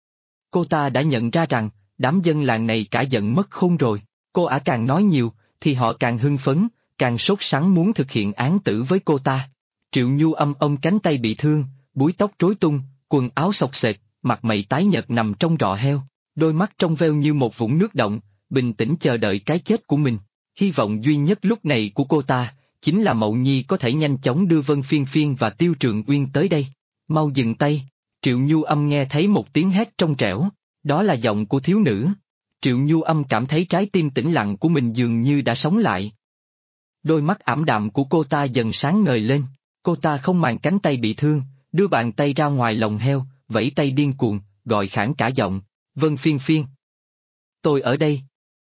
Cô ta đã nhận ra rằng, đám dân làng này cả giận mất khôn rồi, cô ả càng nói nhiều, thì họ càng hưng phấn, càng sốt sắng muốn thực hiện án tử với cô ta. Triệu Nhu Âm ôm cánh tay bị thương, búi tóc rối tung, quần áo xộc xệch, mặt mày tái nhợt nằm trong rọ heo, đôi mắt trong veo như một vũng nước động, bình tĩnh chờ đợi cái chết của mình. Hy vọng duy nhất lúc này của cô ta, chính là Mậu Nhi có thể nhanh chóng đưa Vân Phiên Phiên và Tiêu Trường Uyên tới đây. Mau dừng tay. Triệu Nhu Âm nghe thấy một tiếng hét trong trẻo, đó là giọng của thiếu nữ. Triệu Nhu Âm cảm thấy trái tim tĩnh lặng của mình dường như đã sống lại. Đôi mắt ảm đạm của cô ta dần sáng ngời lên, cô ta không màng cánh tay bị thương, đưa bàn tay ra ngoài lồng heo, vẫy tay điên cuồng, gọi khản cả giọng, Vân Phiên Phiên. tôi ở đây.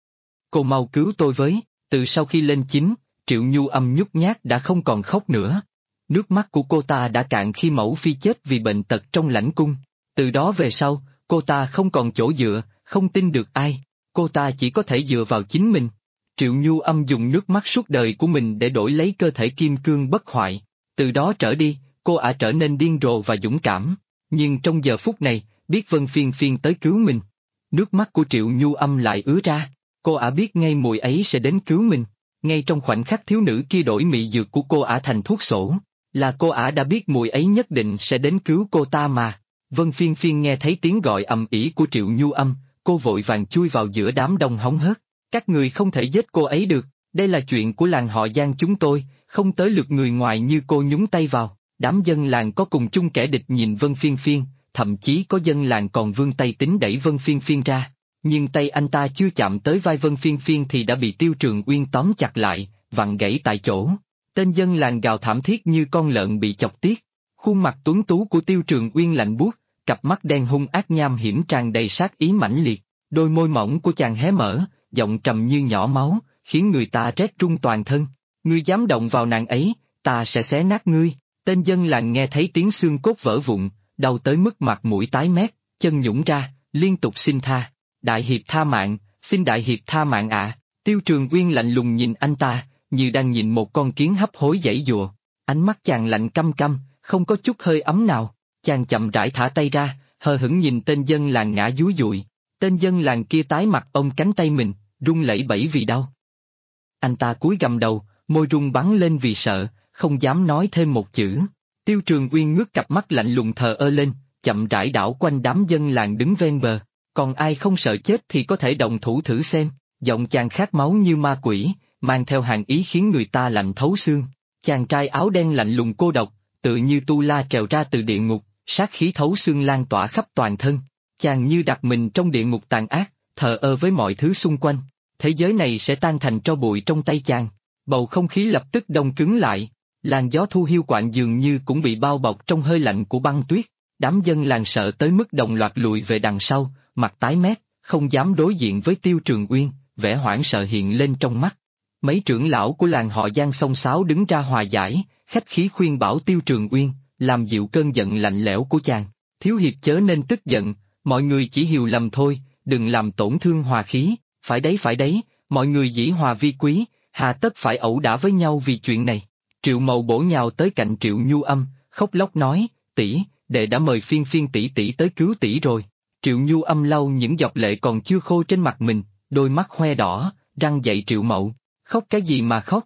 Cô mau cứu tôi với, từ sau khi lên chính, Triệu Nhu Âm nhút nhát đã không còn khóc nữa. Nước mắt của cô ta đã cạn khi mẫu phi chết vì bệnh tật trong lãnh cung. Từ đó về sau, cô ta không còn chỗ dựa, không tin được ai. Cô ta chỉ có thể dựa vào chính mình. Triệu Nhu Âm dùng nước mắt suốt đời của mình để đổi lấy cơ thể kim cương bất hoại. Từ đó trở đi, cô ả trở nên điên rồ và dũng cảm. Nhưng trong giờ phút này, biết Vân Phiên Phiên tới cứu mình. Nước mắt của Triệu Nhu Âm lại ứa ra. Cô ả biết ngay mùi ấy sẽ đến cứu mình. Ngay trong khoảnh khắc thiếu nữ kia đổi mị dược của cô ả thành thuốc sổ, là cô ả đã biết mùi ấy nhất định sẽ đến cứu cô ta mà. Vân Phiên Phiên nghe thấy tiếng gọi ầm ĩ của Triệu Nhu Âm, cô vội vàng chui vào giữa đám đông hóng hớt. Các người không thể giết cô ấy được, đây là chuyện của làng họ Giang chúng tôi, không tới lượt người ngoài như cô nhúng tay vào. Đám dân làng có cùng chung kẻ địch nhìn Vân Phiên Phiên, thậm chí có dân làng còn vươn tay tính đẩy Vân Phiên Phiên ra. Nhưng tay anh ta chưa chạm tới vai Vân Phiên Phiên thì đã bị Tiêu Trường Uyên tóm chặt lại, vặn gãy tại chỗ. Tên dân làng gào thảm thiết như con lợn bị chọc tiết. Khuôn mặt tuấn tú của Tiêu Trường Uyên lạnh buốt, cặp mắt đen hung ác nham hiểm tràn đầy sát ý mãnh liệt. Đôi môi mỏng của chàng hé mở, giọng trầm như nhỏ máu, khiến người ta rét run toàn thân. Ngươi dám động vào nàng ấy, ta sẽ xé nát ngươi. Tên dân làng nghe thấy tiếng xương cốt vỡ vụn, đau tới mức mặt mũi tái mét, chân nhũn ra, liên tục xin tha. Đại hiệp tha mạng, xin đại hiệp tha mạng ạ. Tiêu Trường Uyên lạnh lùng nhìn anh ta, như đang nhìn một con kiến hấp hối giãy giụa. Ánh mắt chàng lạnh căm căm, không có chút hơi ấm nào. Chàng chậm rãi thả tay ra, hờ hững nhìn tên dân làng ngã dúi dụi. Tên dân làng kia tái mặt ôm cánh tay mình, run lẩy bẩy vì đau. Anh ta cúi gằm đầu, môi run bắn lên vì sợ, không dám nói thêm một chữ. Tiêu Trường Uyên ngước cặp mắt lạnh lùng thờ ơ lên, chậm rãi đảo quanh đám dân làng đứng ven bờ. Còn ai không sợ chết thì có thể động thủ thử xem. Giọng chàng khát máu như ma quỷ, mang theo hàn ý khiến người ta lạnh thấu xương. Chàng trai áo đen lạnh lùng cô độc, tự như tu la trèo ra từ địa ngục, sát khí thấu xương lan tỏa khắp toàn thân. Chàng như đặt mình trong địa ngục tàn ác, thờ ơ với mọi thứ xung quanh. Thế giới này sẽ tan thành tro bụi trong tay chàng. Bầu không khí lập tức đông cứng lại. Làn gió thu hiu quạnh dường như cũng bị bao bọc trong hơi lạnh của băng tuyết. Đám dân làng sợ tới mức đồng loạt lùi về đằng sau, mặt tái mét, không dám đối diện với Tiêu Trường Uyên, vẻ hoảng sợ hiện lên trong mắt. Mấy trưởng lão của làng họ Giang xông xáo đứng ra hòa giải, khách khí khuyên bảo Tiêu Trường Uyên, làm dịu cơn giận lạnh lẽo của chàng. Thiếu hiệp chớ nên tức giận, mọi người chỉ hiểu lầm thôi, đừng làm tổn thương hòa khí, phải đấy, mọi người dĩ hòa vi quý, hà tất phải ẩu đả với nhau vì chuyện này. Triệu Mậu bổ nhào tới cạnh Triệu Nhu Âm, khóc lóc nói, tỷ, đệ đã mời Phiên Phiên tỷ tỷ tới cứu tỷ rồi. Triệu Nhu Âm lau những giọt lệ còn chưa khô trên mặt mình, đôi mắt hoe đỏ, răng dậy Triệu Mậu, khóc cái gì mà khóc?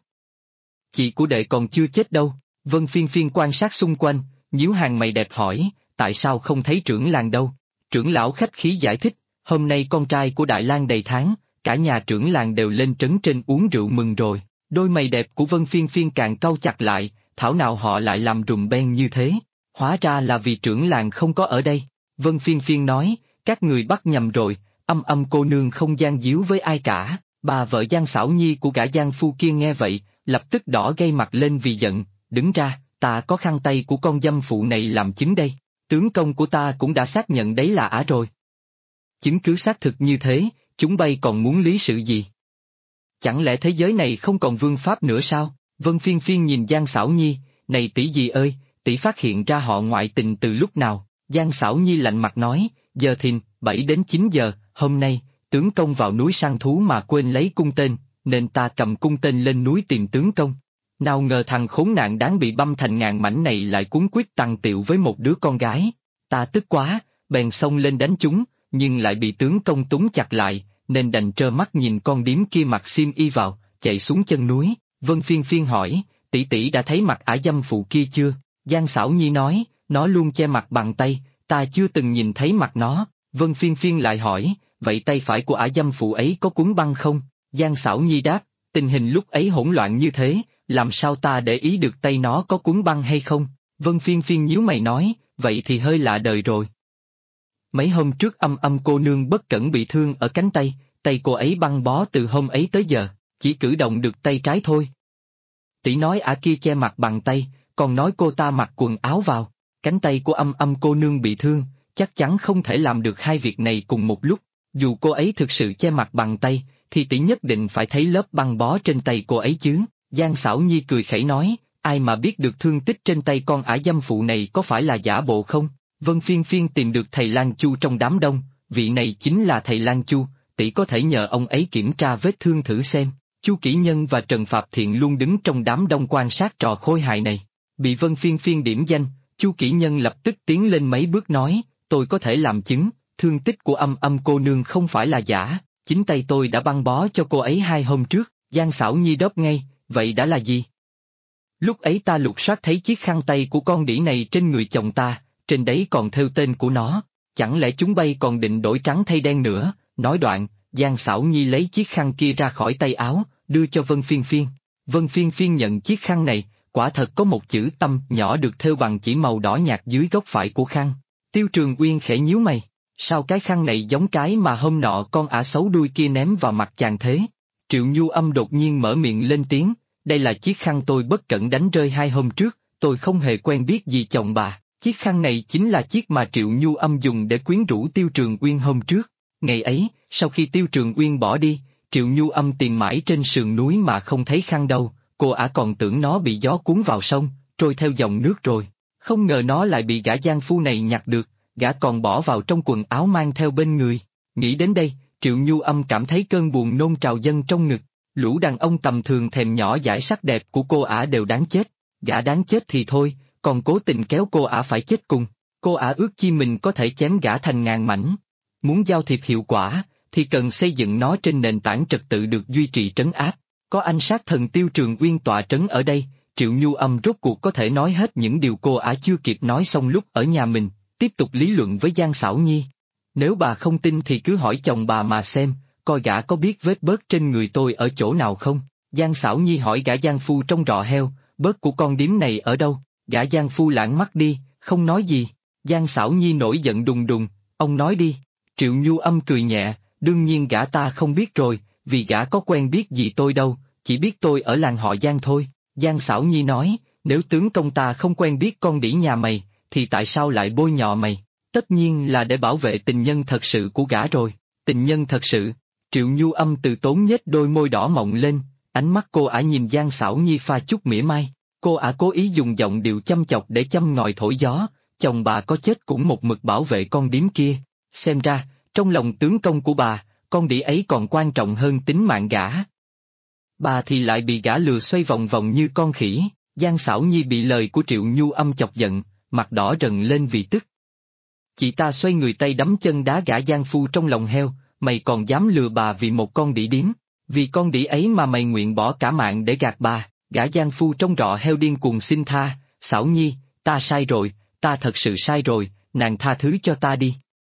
Chị của đệ còn chưa chết đâu. Vân Phiên Phiên quan sát xung quanh, nhíu hàng mày đẹp hỏi, tại sao không thấy trưởng làng đâu? Trưởng lão khách khí giải thích, hôm nay con trai của Đại Lang đầy tháng, cả nhà trưởng làng đều lên trấn trên uống rượu mừng rồi. Đôi mày đẹp của Vân Phiên Phiên càng cau chặt lại, thảo nào họ lại làm rùm beng như thế? Hóa ra là vì trưởng làng không có ở đây. Vân Phiên Phiên nói, các người bắt nhầm rồi, Âm cô nương không gian díu với ai cả. Bà vợ Giang Xảo Nhi của gã Giang phu kia nghe vậy, lập tức đỏ gay mặt lên vì giận, đứng ra, ta có khăn tay của con dâm phụ này làm chứng đây. Tướng công của ta cũng đã xác nhận đấy là ả rồi. Chứng cứ xác thực như thế, chúng bay còn muốn lý sự gì? Chẳng lẽ thế giới này không còn vương pháp nữa sao? Vân Phiên Phiên nhìn Giang Xảo Nhi, này tỷ dì ơi, tỷ phát hiện ra họ ngoại tình từ lúc nào? Giang Xảo Nhi lạnh mặt nói, giờ thìn, 7 đến 9 giờ, hôm nay, tướng công vào núi săn thú mà quên lấy cung tên, nên ta cầm cung tên lên núi tìm tướng công. Nào ngờ thằng khốn nạn đáng bị băm thành ngàn mảnh này lại cuống quýt tằng tiệu với một đứa con gái. Ta tức quá, bèn xông lên đánh chúng, nhưng lại bị tướng công túng chặt lại, nên đành trơ mắt nhìn con điếm kia mặc xiêm y vào, chạy xuống chân núi. Vân Phiên Phiên hỏi, tỷ tỷ đã thấy mặt ả dâm phụ kia chưa? Giang Xảo Nhi nói, nó luôn che mặt bằng tay, ta chưa từng nhìn thấy mặt nó. Vân Phiên Phiên lại hỏi, vậy tay phải của ả dâm phụ ấy có cuốn băng không? Giang Xảo Nhi đáp, tình hình lúc ấy hỗn loạn như thế, làm sao ta để ý được tay nó có cuốn băng hay không? Vân Phiên Phiên nhíu mày nói, vậy thì hơi lạ đời rồi. Mấy hôm trước Âm cô nương bất cẩn bị thương ở cánh tay, tay cô ấy băng bó từ hôm ấy tới giờ, chỉ cử động được tay trái thôi. Tỷ nói ả kia che mặt bằng tay, còn nói cô ta mặc quần áo vào, cánh tay của Âm cô nương bị thương, chắc chắn không thể làm được hai việc này cùng một lúc. Dù cô ấy thực sự che mặt bằng tay, thì tỷ nhất định phải thấy lớp băng bó trên tay cô ấy chứ. Giang Sảo Nhi cười khẩy nói, ai mà biết được thương tích trên tay con ả dâm phụ này có phải là giả bộ không? Vân Phiên Phiên tìm được thầy Lan Chu trong đám đông, vị này chính là thầy Lan Chu, tỷ có thể nhờ ông ấy kiểm tra vết thương thử xem. Chu Kỷ Nhân và Trần Phạp Thiện luôn đứng trong đám đông quan sát trò khôi hài này. Bị Vân Phiên Phiên điểm danh, Chu Kỷ Nhân lập tức tiến lên mấy bước nói, tôi có thể làm chứng, thương tích của Âm Âm cô nương không phải là giả, chính tay tôi đã băng bó cho cô ấy 2 hôm trước. Giang Sảo Nhi đáp ngay, vậy đã là gì? Lúc ấy ta lục soát thấy chiếc khăn tay của con đĩ này trên người chồng ta, trên đấy còn thêu tên của nó, chẳng lẽ chúng bay còn định đổi trắng thay đen nữa? Nói đoạn, Giang Sảo Nhi lấy chiếc khăn kia ra khỏi tay áo, đưa cho Vân Phiên Phiên. Vân Phiên Phiên nhận chiếc khăn này, quả thật có một chữ Tâm nhỏ được thêu bằng chỉ màu đỏ nhạt dưới góc phải của khăn. Tiêu Trường Uyên khẽ nhíu mày, sao cái khăn này giống cái mà hôm nọ con ả xấu đuôi kia ném vào mặt chàng thế? Triệu Nhu Âm đột nhiên mở miệng lên tiếng, đây là chiếc khăn tôi bất cẩn đánh rơi 2 hôm trước, tôi không hề quen biết gì chồng bà. Chiếc khăn này chính là chiếc mà Triệu Nhu Âm dùng để quyến rũ Tiêu Trường Uyên hôm trước. Ngày ấy, sau khi Tiêu Trường Uyên bỏ đi, Triệu Nhu Âm tìm mãi trên sườn núi mà không thấy khăn đâu, cô ả còn tưởng nó bị gió cuốn vào sông, trôi theo dòng nước rồi. Không ngờ nó lại bị gã giang phu này nhặt được, gã còn bỏ vào trong quần áo mang theo bên người. Nghĩ đến đây, Triệu Nhu Âm cảm thấy cơn buồn nôn trào dâng trong ngực. Lũ đàn ông tầm thường thèm nhỏ dãi sắc đẹp của cô ả đều đáng chết. Gã đáng chết thì thôi, còn cố tình kéo cô ả phải chết cùng. Cô ả ước chi mình có thể chém gã thành ngàn mảnh. Muốn giao thiệp hiệu quả, thì cần xây dựng nó trên nền tảng trật tự được duy trì trấn áp. Có anh sát thần Tiêu Trường Uyên tọa trấn ở đây, Triệu Nhu Âm rốt cuộc có thể nói hết những điều cô ả chưa kịp nói xong lúc ở nhà mình, tiếp tục lý luận với Giang Sảo Nhi. Nếu bà không tin thì cứ hỏi chồng bà mà xem, coi gã có biết vết bớt trên người tôi ở chỗ nào không? Giang Sảo Nhi hỏi gã giang phu trong rọ heo, bớt của con điếm này ở đâu? Gã giang phu lãng mắt đi, không nói gì. Giang Sảo Nhi nổi giận đùng đùng, ông nói đi. Triệu Nhu Âm cười nhẹ, đương nhiên gã ta không biết rồi, vì gã có quen biết gì tôi đâu, chỉ biết tôi ở làng họ Giang thôi. Giang Sảo Nhi nói, nếu tướng công ta không quen biết con đĩ nhà mày, thì tại sao lại bôi nhọ mày? Tất nhiên là để bảo vệ tình nhân thật sự của gã rồi. Tình nhân thật sự. Triệu Nhu Âm từ tốn nhếch đôi môi đỏ mọng lên, ánh mắt cô ả nhìn Giang Sảo Nhi pha chút mỉa mai. Cô ả cố ý dùng giọng điệu châm chọc để châm ngòi thổi gió, chồng bà có chết cũng một mực bảo vệ con điếm kia. Xem ra, trong lòng tướng công của bà, con đĩ ấy còn quan trọng hơn tính mạng gã. Bà thì lại bị gã lừa xoay vòng vòng như con khỉ. Giang Sảo Nhi bị lời của Triệu Nhu Âm chọc giận, mặt đỏ rần lên vì tức. Chị ta xoay người tay đấm chân đá gã giang phu trong lòng heo, mày còn dám lừa bà vì một con đĩ điếm, vì con đĩ ấy mà mày nguyện bỏ cả mạng để gạt bà. Gã giang phu trong rọ heo điên cuồng xin tha, Sảo Nhi, ta sai rồi, ta thật sự sai rồi, nàng tha thứ cho ta đi.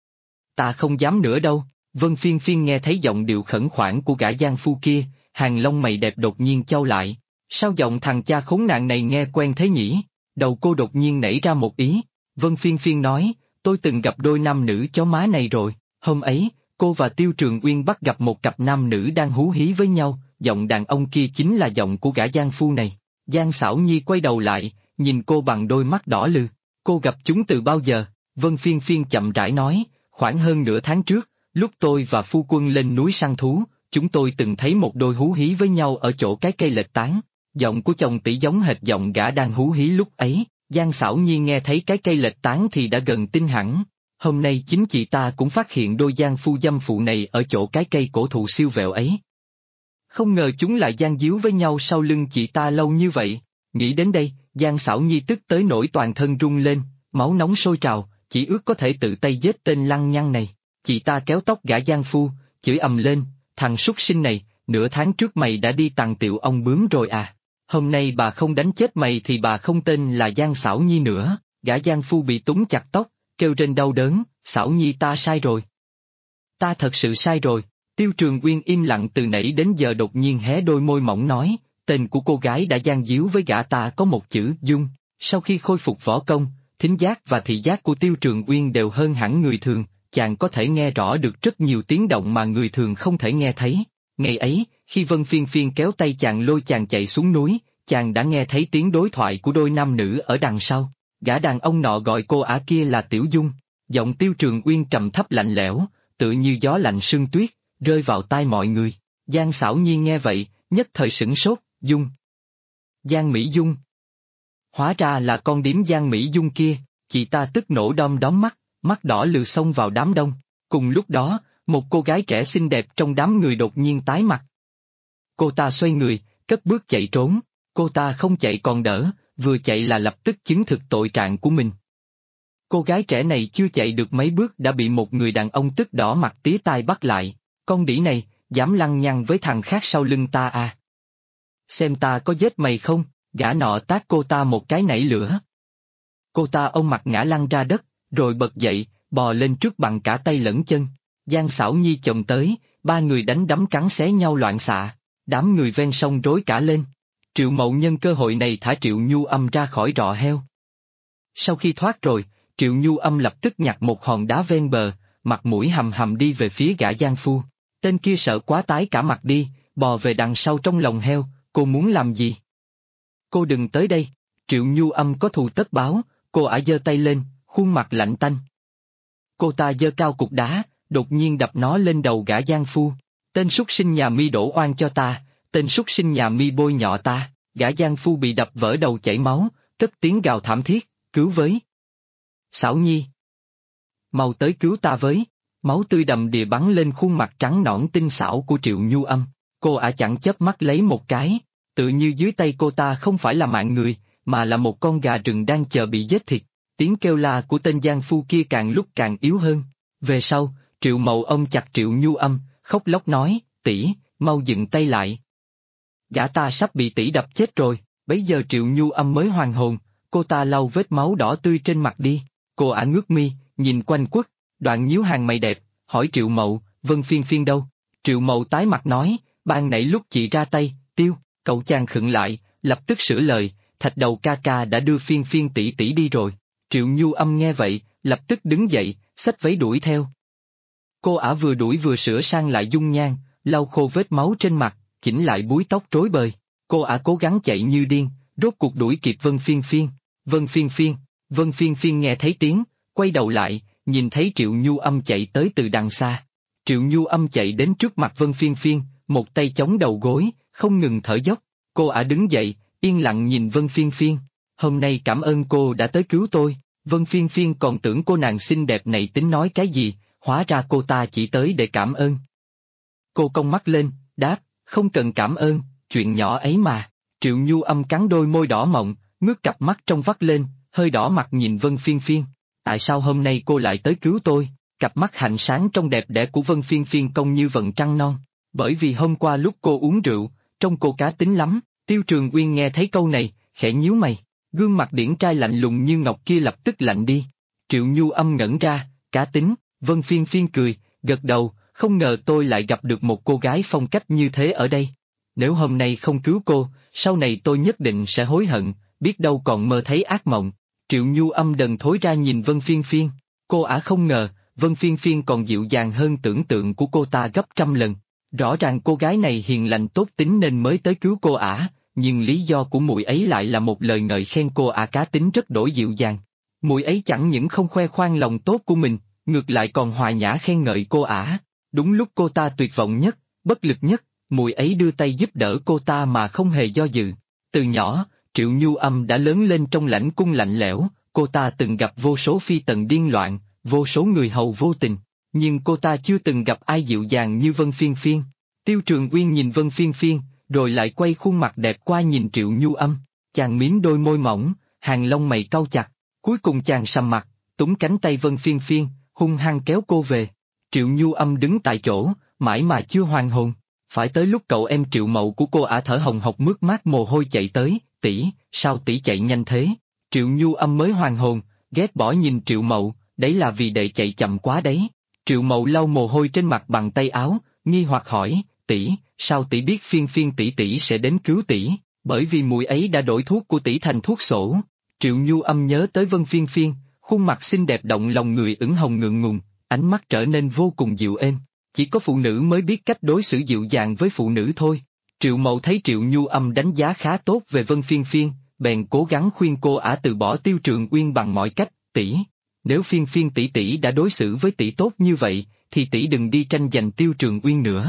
Ta không dám nữa đâu. Vân Phiên Phiên nghe thấy giọng điệu khẩn khoản của gã giang phu kia, hàng lông mày đẹp đột nhiên chau lại. Sao giọng thằng cha khốn nạn này nghe quen thế nhỉ? Đầu cô đột nhiên nảy ra một ý. Vân Phiên Phiên nói, tôi từng gặp đôi nam nữ chó má này rồi. Hôm ấy, cô và Tiêu Trường Uyên bắt gặp một cặp nam nữ đang hú hí với nhau, giọng đàn ông kia chính là giọng của gã giang phu này. Giang Sảo Nhi quay đầu lại, nhìn cô bằng đôi mắt đỏ lừ. Cô gặp chúng từ bao giờ? Vân Phiên Phiên chậm rãi nói, khoảng hơn nửa tháng trước, lúc tôi và phu quân lên núi săn thú, chúng tôi từng thấy một đôi hú hí với nhau ở chỗ cái cây lệch tán. Giọng của chồng tỷ giống hệt giọng gã đang hú hí lúc ấy. Giang Sảo Nhi nghe thấy cái cây lệch tán thì đã gần tin hẳn. Hôm nay chính chị ta cũng phát hiện đôi giang phu dâm phụ này ở chỗ cái cây cổ thụ siêu vẹo ấy. Không ngờ chúng lại gian díu với nhau sau lưng chị ta lâu như vậy. Nghĩ đến đây, Giang Sảo Nhi tức tới nỗi toàn thân rung lên, máu nóng sôi trào, chỉ ước có thể tự tay giết tên lăng nhăng này. Chị ta kéo tóc gã giang phu, chửi ầm lên, thằng súc sinh này, nửa tháng trước mày đã đi tằng tiệu ông bướm rồi à? Hôm nay bà không đánh chết mày thì bà không tên là Giang Sảo Nhi nữa. Gã giang phu bị túng chặt tóc, kêu trên đau đớn, Sảo Nhi ta sai rồi. Ta thật sự sai rồi. Tiêu Trường Uyên im lặng từ nãy đến giờ đột nhiên hé đôi môi mỏng nói, tên của cô gái đã gian díu với gã ta có một chữ Dung. Sau khi khôi phục võ công, thính giác và thị giác của Tiêu Trường Uyên đều hơn hẳn người thường, chàng có thể nghe rõ được rất nhiều tiếng động mà người thường không thể nghe thấy. Ngày ấy, khi Vân Phiên Phiên kéo tay chàng lôi chàng chạy xuống núi, chàng đã nghe thấy tiếng đối thoại của đôi nam nữ ở đằng sau. Gã đàn ông nọ gọi cô ả kia là Tiểu Dung. Giọng Tiêu Trường Uyên trầm thấp lạnh lẽo, tựa như gió lạnh sương tuyết, rơi vào tai mọi người. Giang Sảo Nhi nghe vậy, nhất thời sửng sốt, Dung. Giang Mỹ Dung. Hóa ra là con điếm Giang Mỹ Dung kia, chị ta tức nổ đom đóm mắt, mắt đỏ lừ xông vào đám đông. Cùng lúc đó, một cô gái trẻ xinh đẹp trong đám người đột nhiên tái mặt. Cô ta xoay người, cất bước chạy trốn, cô ta không chạy còn đỡ, vừa chạy là lập tức chứng thực tội trạng của mình. Cô gái trẻ này chưa chạy được mấy bước đã bị một người đàn ông tức đỏ mặt tía tai bắt lại, con đĩ này, dám lăng nhăng với thằng khác sau lưng ta à? Xem ta có giết mày không, gã nọ tát cô ta một cái nảy lửa. Cô ta ôm mặt ngã lăn ra đất, rồi bật dậy, bò lên trước bằng cả tay lẫn chân. Giang Sảo Nhi chồng tới, ba người đánh đấm cắn xé nhau loạn xạ, đám người ven sông rối cả lên. Triệu Mậu nhân cơ hội này thả Triệu Nhu Âm ra khỏi rọ heo. Sau khi thoát rồi, Triệu Nhu Âm lập tức nhặt một hòn đá ven bờ, mặt mũi hầm hầm đi về phía gã giang phu. Tên kia sợ quá tái cả mặt đi, bò về đằng sau trong lồng heo, cô muốn làm gì? Cô đừng tới đây, Triệu Nhu Âm có thù tất báo, cô ả giơ tay lên, khuôn mặt lạnh tanh. Cô ta giơ cao cục đá, đột nhiên đập nó lên đầu gã giang phu. Tên súc sinh nhà mi đổ oan cho ta, tên súc sinh nhà mi bôi nhọ ta, gã giang phu bị đập vỡ đầu chảy máu, cất tiếng gào thảm thiết, cứu với. Sảo Nhi. Mau tới cứu ta với, máu tươi đầm đìa bắn lên khuôn mặt trắng nõn tinh xảo của Triệu Nhu Âm, cô ả chẳng chớp mắt lấy một cái, tự như dưới tay cô ta không phải là mạng người, mà là một con gà rừng đang chờ bị giết thịt. Tiếng kêu la của tên giang phu kia càng lúc càng yếu hơn. Về sau, Triệu Mậu ôm chặt Triệu Nhu Âm, khóc lóc nói, tỷ, mau dừng tay lại. Gã ta sắp bị tỷ đập chết rồi, bấy giờ Triệu Nhu Âm mới hoàn hồn, cô ta lau vết máu đỏ tươi trên mặt đi, cô ả ngước mi, nhìn quanh quất, đoạn nhíu hàng mày đẹp, hỏi Triệu Mậu, Vân Phiên Phiên đâu? Triệu Mậu tái mặt nói, ban nãy lúc chị ra tay, tiêu, cậu chàng khựng lại, lập tức sửa lời, Thạch Đầu ca ca đã đưa Phiên Phiên tỷ tỷ đi rồi. Triệu Nhu Âm nghe vậy, lập tức đứng dậy, xách váy đuổi theo. Cô ả vừa đuổi vừa sửa sang lại dung nhan, lau khô vết máu trên mặt, chỉnh lại búi tóc rối bời. Cô ả cố gắng chạy như điên, rốt cuộc đuổi kịp Vân Phiên Phiên. Vân Phiên Phiên, Vân Phiên Phiên nghe thấy tiếng, quay đầu lại, nhìn thấy Triệu Nhu Âm chạy tới từ đằng xa. Triệu Nhu Âm chạy đến trước mặt Vân Phiên Phiên, một tay chống đầu gối, không ngừng thở dốc. Cô ả đứng dậy, yên lặng nhìn Vân Phiên Phiên. Hôm nay cảm ơn cô đã tới cứu tôi. Vân Phiên Phiên còn tưởng cô nàng xinh đẹp này tính nói cái gì, hóa ra cô ta chỉ tới để cảm ơn. Cô cong mắt lên, đáp, không cần cảm ơn, chuyện nhỏ ấy mà. Triệu Nhu Âm cắn đôi môi đỏ mọng, ngước cặp mắt trong vắt lên, hơi đỏ mặt nhìn Vân Phiên Phiên. Tại sao hôm nay cô lại tới cứu tôi? Cặp mắt hạnh sáng trong đẹp đẽ của Vân Phiên Phiên cong như vầng trăng non. Bởi vì hôm qua lúc cô uống rượu, trông cô cá tính lắm. Tiêu Trường Uyên nghe thấy câu này, khẽ nhíu mày. Gương mặt điển trai lạnh lùng như ngọc kia lập tức lạnh đi. Triệu Nhu Âm ngẩn ra, cá tính, Vân Phiên Phiên cười, gật đầu, không ngờ tôi lại gặp được một cô gái phong cách như thế ở đây. Nếu hôm nay không cứu cô, sau này tôi nhất định sẽ hối hận, biết đâu còn mơ thấy ác mộng. Triệu Nhu Âm đần thối ra nhìn Vân Phiên Phiên, cô ả không ngờ, Vân Phiên Phiên còn dịu dàng hơn tưởng tượng của cô ta gấp trăm lần. Rõ ràng cô gái này hiền lành tốt tính nên mới tới cứu cô ả. Nhưng lý do của muội ấy lại là một lời ngợi khen cô ả cá tính rất đổi dịu dàng. Muội ấy chẳng những không khoe khoang lòng tốt của mình, ngược lại còn hòa nhã khen ngợi cô ả. Đúng lúc cô ta tuyệt vọng nhất, bất lực nhất, muội ấy đưa tay giúp đỡ cô ta mà không hề do dự. Từ nhỏ, Triệu Nhu Âm đã lớn lên trong lãnh cung lạnh lẽo, cô ta từng gặp vô số phi tần điên loạn, vô số người hầu vô tình, nhưng cô ta chưa từng gặp ai dịu dàng như Vân Phiên Phiên. Tiêu Trường Uyên nhìn Vân Phiên Phiên, rồi lại quay khuôn mặt đẹp qua nhìn Triệu Nhu Âm, chàng mím đôi môi mỏng, hàng lông mày cau chặt, cuối cùng chàng sầm mặt, túm cánh tay Vân Phiên Phiên, hung hăng kéo cô về. Triệu Nhu Âm đứng tại chỗ, mãi mà chưa hoàn hồn, phải tới lúc cậu em Triệu Mậu của cô ả thở hồng hộc mướt mát mồ hôi chạy tới, tỷ, sao tỷ chạy nhanh thế? Triệu Nhu Âm mới hoàn hồn, ghét bỏ nhìn Triệu Mậu, đấy là vì đệ chạy chậm quá đấy. Triệu Mậu lau mồ hôi trên mặt bằng tay áo, nghi hoặc hỏi, tỷ, sao tỷ biết Phiên Phiên tỷ tỷ sẽ đến cứu tỷ? Bởi vì muội ấy đã đổi thuốc của tỷ thành thuốc sổ. Triệu Nhu Âm nhớ tới Vân Phiên Phiên, khuôn mặt xinh đẹp động lòng người ửng hồng ngượng ngùng, ánh mắt trở nên vô cùng dịu êm. Chỉ có phụ nữ mới biết cách đối xử dịu dàng với phụ nữ thôi. Triệu Mậu thấy Triệu Nhu Âm đánh giá khá tốt về Vân Phiên Phiên, bèn cố gắng khuyên cô ả từ bỏ Tiêu Trường Uyên bằng mọi cách, tỷ. Nếu Phiên Phiên tỷ tỷ đã đối xử với tỷ tốt như vậy, thì tỷ đừng đi tranh giành Tiêu Trường Uyên nữa.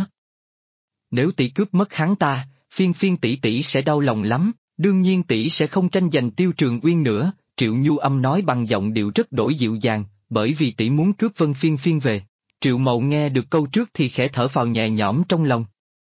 Nếu tỷ cướp mất hắn ta, Phiên Phiên tỷ sẽ đau lòng lắm, đương nhiên tỷ sẽ không tranh giành Tiêu Trường Uyên nữa, Triệu Nhu Âm nói bằng giọng điệu rất đổi dịu dàng, bởi vì tỷ muốn cướp Vân Phiên Phiên về. Triệu Mậu nghe được câu trước thì khẽ thở phào nhẹ nhõm trong lòng.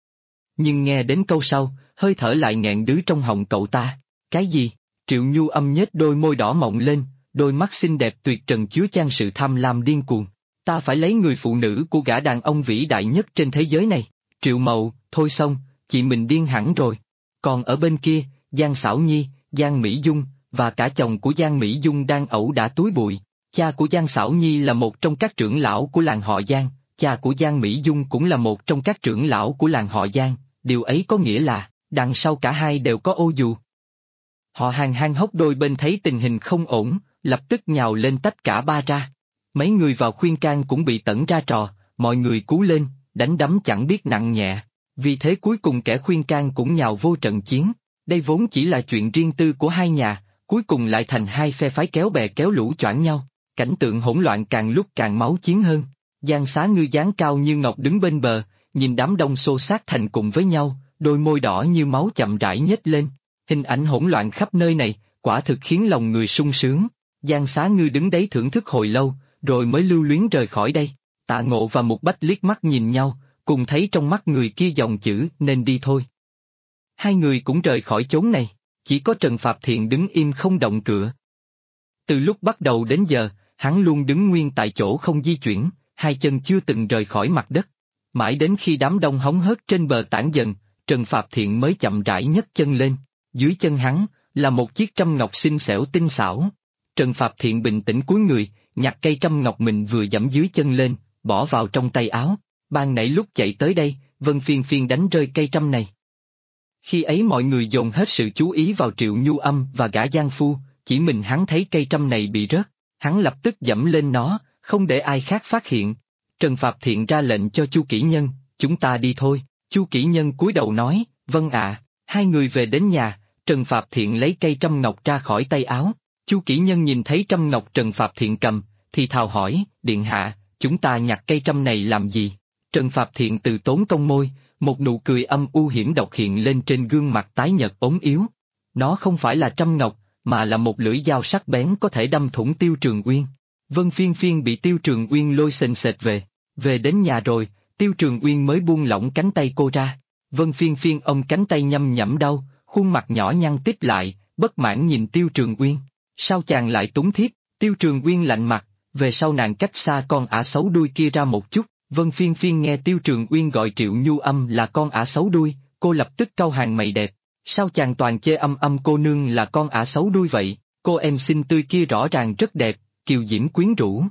Nhưng nghe đến câu sau, hơi thở lại nghẹn đứ trong họng cậu ta. Cái gì? Triệu Nhu Âm nhếch đôi môi đỏ mọng lên, đôi mắt xinh đẹp tuyệt trần chứa chan sự tham lam điên cuồng. Ta phải lấy người phụ nữ của gã đàn ông vĩ đại nhất trên thế giới này. Triệu Mậu, thôi xong, chị mình điên hẳn rồi. Còn ở bên kia, Giang Xảo Nhi, Giang Mỹ Dung, và cả chồng của Giang Mỹ Dung đang ẩu đả túi bụi. Cha của Giang Xảo Nhi là một trong các trưởng lão của làng họ Giang, cha của Giang Mỹ Dung cũng là một trong các trưởng lão của làng họ Giang, điều ấy có nghĩa là, đằng sau cả hai đều có ô dù. Họ Hàn hốc đôi bên thấy tình hình không ổn, lập tức nhào lên tách cả ba ra. Mấy người vào khuyên can cũng bị tẩn ra trò, mọi người cú lên, đánh đấm chẳng biết nặng nhẹ. Vì thế cuối cùng kẻ khuyên can cũng nhào vô trận chiến. Đây vốn chỉ là chuyện riêng tư của hai nhà, cuối cùng lại thành hai phe phái kéo bè kéo lũ choảng nhau. Cảnh tượng hỗn loạn càng lúc càng máu chiến hơn. Giang Xá Ngư dáng cao như ngọc đứng bên bờ, nhìn đám đông xô xát thành cùng với nhau, đôi môi đỏ như máu chậm rãi nhếch lên. Hình ảnh hỗn loạn khắp nơi này, quả thực khiến lòng người sung sướng. Giang Xá Ngư đứng đấy thưởng thức hồi lâu, rồi mới lưu luyến rời khỏi đây. Tạ Ngộ và Mục Bách liếc mắt nhìn nhau, cùng thấy trong mắt người kia dòng chữ nên đi thôi. Hai người cũng rời khỏi chốn này, chỉ có Trần Phạp Thiện đứng im không động cựa. Từ lúc bắt đầu đến giờ, hắn luôn đứng nguyên tại chỗ không di chuyển, hai chân chưa từng rời khỏi mặt đất. Mãi đến khi đám đông hóng hớt trên bờ tản dần, Trần Phạp Thiện mới chậm rãi nhấc chân lên. Dưới chân hắn là một chiếc trâm ngọc xinh xẻo tinh xảo. Trần Phạp Thiện bình tĩnh cúi người, nhặt cây trâm ngọc mình vừa giẫm dưới chân lên, bỏ vào trong tay áo. Ban nãy lúc chạy tới đây, Vân Phiên Phiên đánh rơi cây trâm này. Khi ấy mọi người dồn hết sự chú ý vào Triệu Nhu Âm và gã Giang Phu, chỉ mình hắn thấy cây trâm này bị rớt, hắn lập tức giẫm lên nó, không để ai khác phát hiện. Trần Phạp Thiện ra lệnh cho Chu Kỷ Nhân, chúng ta đi thôi. Chu Kỷ Nhân cúi đầu nói, vâng ạ. Hai người về đến nhà, Trần Phạp Thiện lấy cây trâm ngọc ra khỏi tay áo. Chu Kỷ Nhân nhìn thấy trâm ngọc Trần Phạp Thiện cầm, thì thào hỏi, điện hạ, chúng ta nhặt cây trâm này làm gì? Trần Phạp Thiện từ tốn cong môi, một nụ cười âm u hiểm độc hiện lên trên gương mặt tái nhợt ốm yếu. Nó không phải là trâm ngọc, mà là một lưỡi dao sắc bén có thể đâm thủng Tiêu Trường Uyên. Vân Phiên Phiên bị Tiêu Trường Uyên lôi sền sệt về đến nhà rồi, Tiêu Trường Uyên mới buông lỏng cánh tay cô ra. Vân Phiên Phiên ôm cánh tay nhăm nhẫm đau, khuôn mặt nhỏ nhăn tít lại, bất mãn nhìn Tiêu Trường Uyên. Sao chàng lại túng thiếp? Tiêu Trường Uyên lạnh mặt, về sau nàng cách xa con ả xấu đuôi kia ra một chút. Vân Phiên Phiên nghe Tiêu Trường Uyên gọi Triệu Nhu Âm là con ả xấu đuôi, cô lập tức cau hàng mày đẹp. Sao chàng toàn chê Âm cô nương là con ả xấu đuôi vậy? Cô em xinh tươi kia rõ ràng rất đẹp, kiều diễm quyến rũ.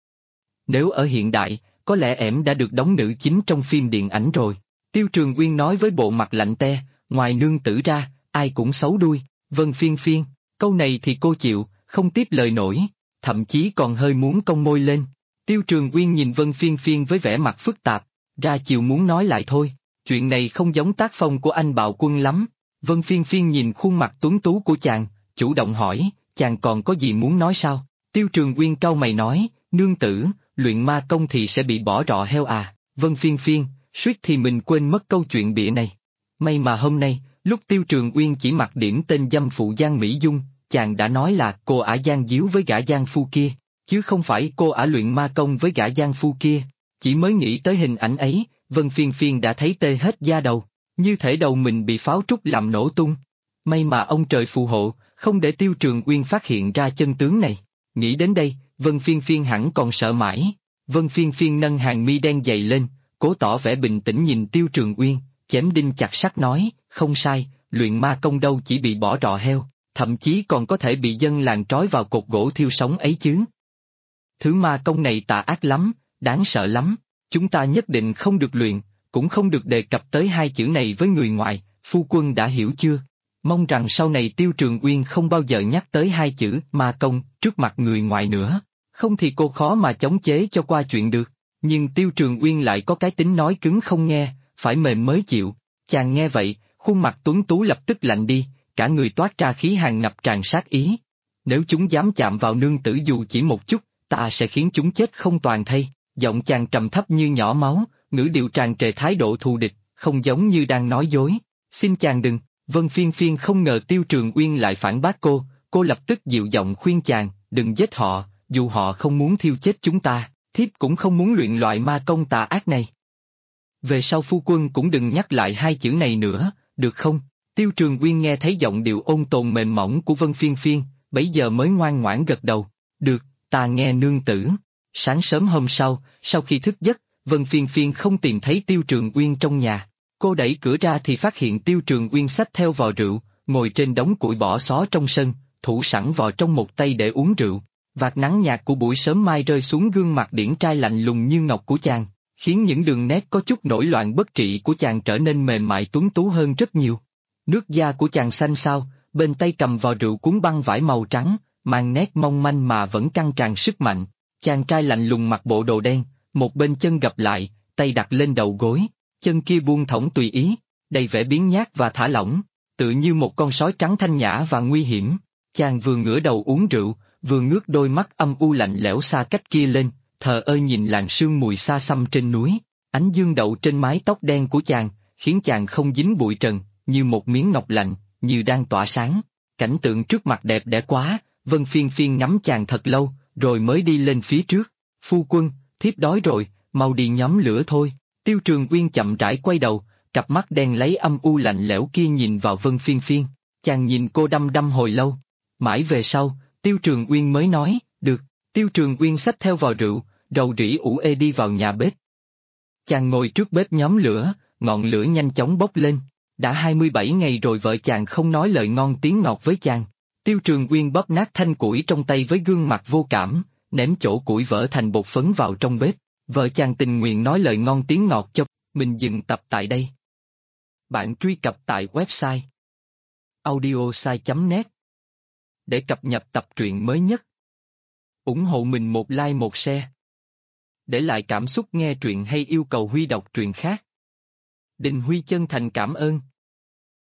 Nếu ở hiện đại, có lẽ ẻm đã được đóng nữ chính trong phim điện ảnh rồi. Tiêu Trường Uyên nói với bộ mặt lạnh te, ngoài nương tử ra, ai cũng xấu đuôi. Vân Phiên Phiên, câu này thì cô chịu, không tiếp lời nổi, thậm chí còn hơi muốn cong môi lên. Tiêu Trường Uyên nhìn Vân Phiên Phiên với vẻ mặt phức tạp, ra chiều muốn nói lại thôi, chuyện này không giống tác phong của anh Bạo Quân lắm. Vân Phiên Phiên nhìn khuôn mặt tuấn tú của chàng, chủ động hỏi, chàng còn có gì muốn nói sao? Tiêu Trường Uyên cau mày nói, nương tử, luyện ma công thì sẽ bị bỏ rọ heo à? Vân Phiên Phiên, suýt thì mình quên mất câu chuyện bịa này. May mà hôm nay, lúc Tiêu Trường Uyên chỉ mặc điểm tên dâm phụ Giang Mỹ Dung, chàng đã nói là cô ả Giang díu với gã Giang Phu kia, chứ không phải cô ả luyện ma công với gã Giang Phu kia. Chỉ mới nghĩ tới hình ảnh ấy, Vân Phiên Phiên đã thấy tê hết da đầu, như thể đầu mình bị pháo trúc làm nổ tung. May mà ông trời phù hộ, không để Tiêu Trường Uyên phát hiện ra chân tướng này. Nghĩ đến đây, Vân Phiên Phiên hẳn còn sợ mãi. Vân Phiên Phiên nâng hàng mi đen dày lên, cố tỏ vẻ bình tĩnh nhìn Tiêu Trường Uyên, chém đinh chặt sắt nói, không sai, luyện ma công đâu chỉ bị bỏ rọ heo, thậm chí còn có thể bị dân làng trói vào cột gỗ thiêu sống ấy chứ. Thứ ma công này tà ác lắm, đáng sợ lắm, chúng ta nhất định không được luyện, cũng không được đề cập tới hai chữ này với người ngoài, phu quân đã hiểu chưa? Mong rằng sau này Tiêu Trường Uyên không bao giờ nhắc tới hai chữ ma công trước mặt người ngoài nữa, không thì cô khó mà chống chế cho qua chuyện được. Nhưng Tiêu Trường Uyên lại có cái tính nói cứng không nghe, phải mềm mới chịu. Chàng nghe vậy, khuôn mặt tuấn tú lập tức lạnh đi, cả người toát ra khí hàn ngập tràn sát ý. Nếu chúng dám chạm vào nương tử dù chỉ một chút, ta sẽ khiến chúng chết không toàn thây. Giọng chàng trầm thấp như nhỏ máu, ngữ điệu tràn trề thái độ thù địch, không giống như đang nói dối. Xin chàng đừng. Vân Phiên Phiên không ngờ Tiêu Trường Uyên lại phản bác cô lập tức dịu giọng khuyên chàng, đừng giết họ, dù họ không muốn thiêu chết chúng ta, thiếp cũng không muốn luyện loại ma công tà ác này. Về sau phu quân cũng đừng nhắc lại hai chữ này nữa, được không? Tiêu Trường Uyên nghe thấy giọng điệu ôn tồn mềm mỏng của Vân Phiên Phiên, bấy giờ mới ngoan ngoãn gật đầu, được, ta nghe nương tử. Sáng sớm hôm sau, sau khi thức giấc, Vân Phiên Phiên không tìm thấy Tiêu Trường Uyên trong nhà. Cô đẩy cửa ra thì phát hiện Tiêu Trường Uyên xách theo vò rượu, ngồi trên đống củi bỏ xó trong sân, thủ sẵn vò trong một tay để uống rượu. Vạt nắng nhạt của buổi sớm mai rơi xuống gương mặt điển trai lạnh lùng như ngọc của chàng, khiến những đường nét có chút nổi loạn bất trị của chàng trở nên mềm mại tuấn tú hơn rất nhiều. Nước da của chàng xanh xao, bên tay cầm vò rượu cuốn băng vải màu trắng, mang nét mong manh mà vẫn căng tràn sức mạnh. Chàng trai lạnh lùng mặc bộ đồ đen, một bên chân gập lại, tay đặt lên đầu gối, chân kia buông thõng tùy ý, đầy vẻ biếng nhác và thả lỏng, tự như một con sói trắng thanh nhã và nguy hiểm. Chàng vừa ngửa đầu uống rượu, vừa ngước đôi mắt âm u lạnh lẽo xa cách kia lên, thờ ơ nhìn làn sương mùi xa xăm trên núi. Ánh dương đậu trên mái tóc đen của chàng, khiến chàng không dính bụi trần, như một miếng ngọc lạnh, như đang tỏa sáng. Cảnh tượng trước mặt đẹp đẽ quá, Vân Phiên Phiên ngắm chàng thật lâu, rồi mới đi lên phía trước. Phu quân, thiếp đói rồi, mau đi nhóm lửa thôi. Tiêu Trường Uyên chậm rãi quay đầu, cặp mắt đen lấy âm u lạnh lẽo kia nhìn vào Vân Phiên Phiên. Chàng nhìn cô đăm đăm hồi lâu. Mãi về sau, Tiêu Trường Uyên mới nói, được. Tiêu Trường Uyên xách theo vò rượu, rầu rĩ ủ ê đi vào nhà bếp. Chàng ngồi trước bếp nhóm lửa, ngọn lửa nhanh chóng bốc lên. Đã 27 ngày rồi vợ chàng không nói lời ngon tiếng ngọt với chàng. Tiêu Trường Uyên bóp nát thanh củi trong tay với gương mặt vô cảm, ném chỗ củi vỡ thành bột phấn vào trong bếp. Vợ chàng tình nguyện nói lời ngon tiếng ngọt cho mình. Dừng tập tại đây. Bạn truy cập tại website audiosai.net để cập nhật tập truyện mới nhất. Ủng hộ mình một like một share. Để lại cảm xúc nghe truyện hay yêu cầu Huy đọc truyện khác. Đình Huy chân thành cảm ơn.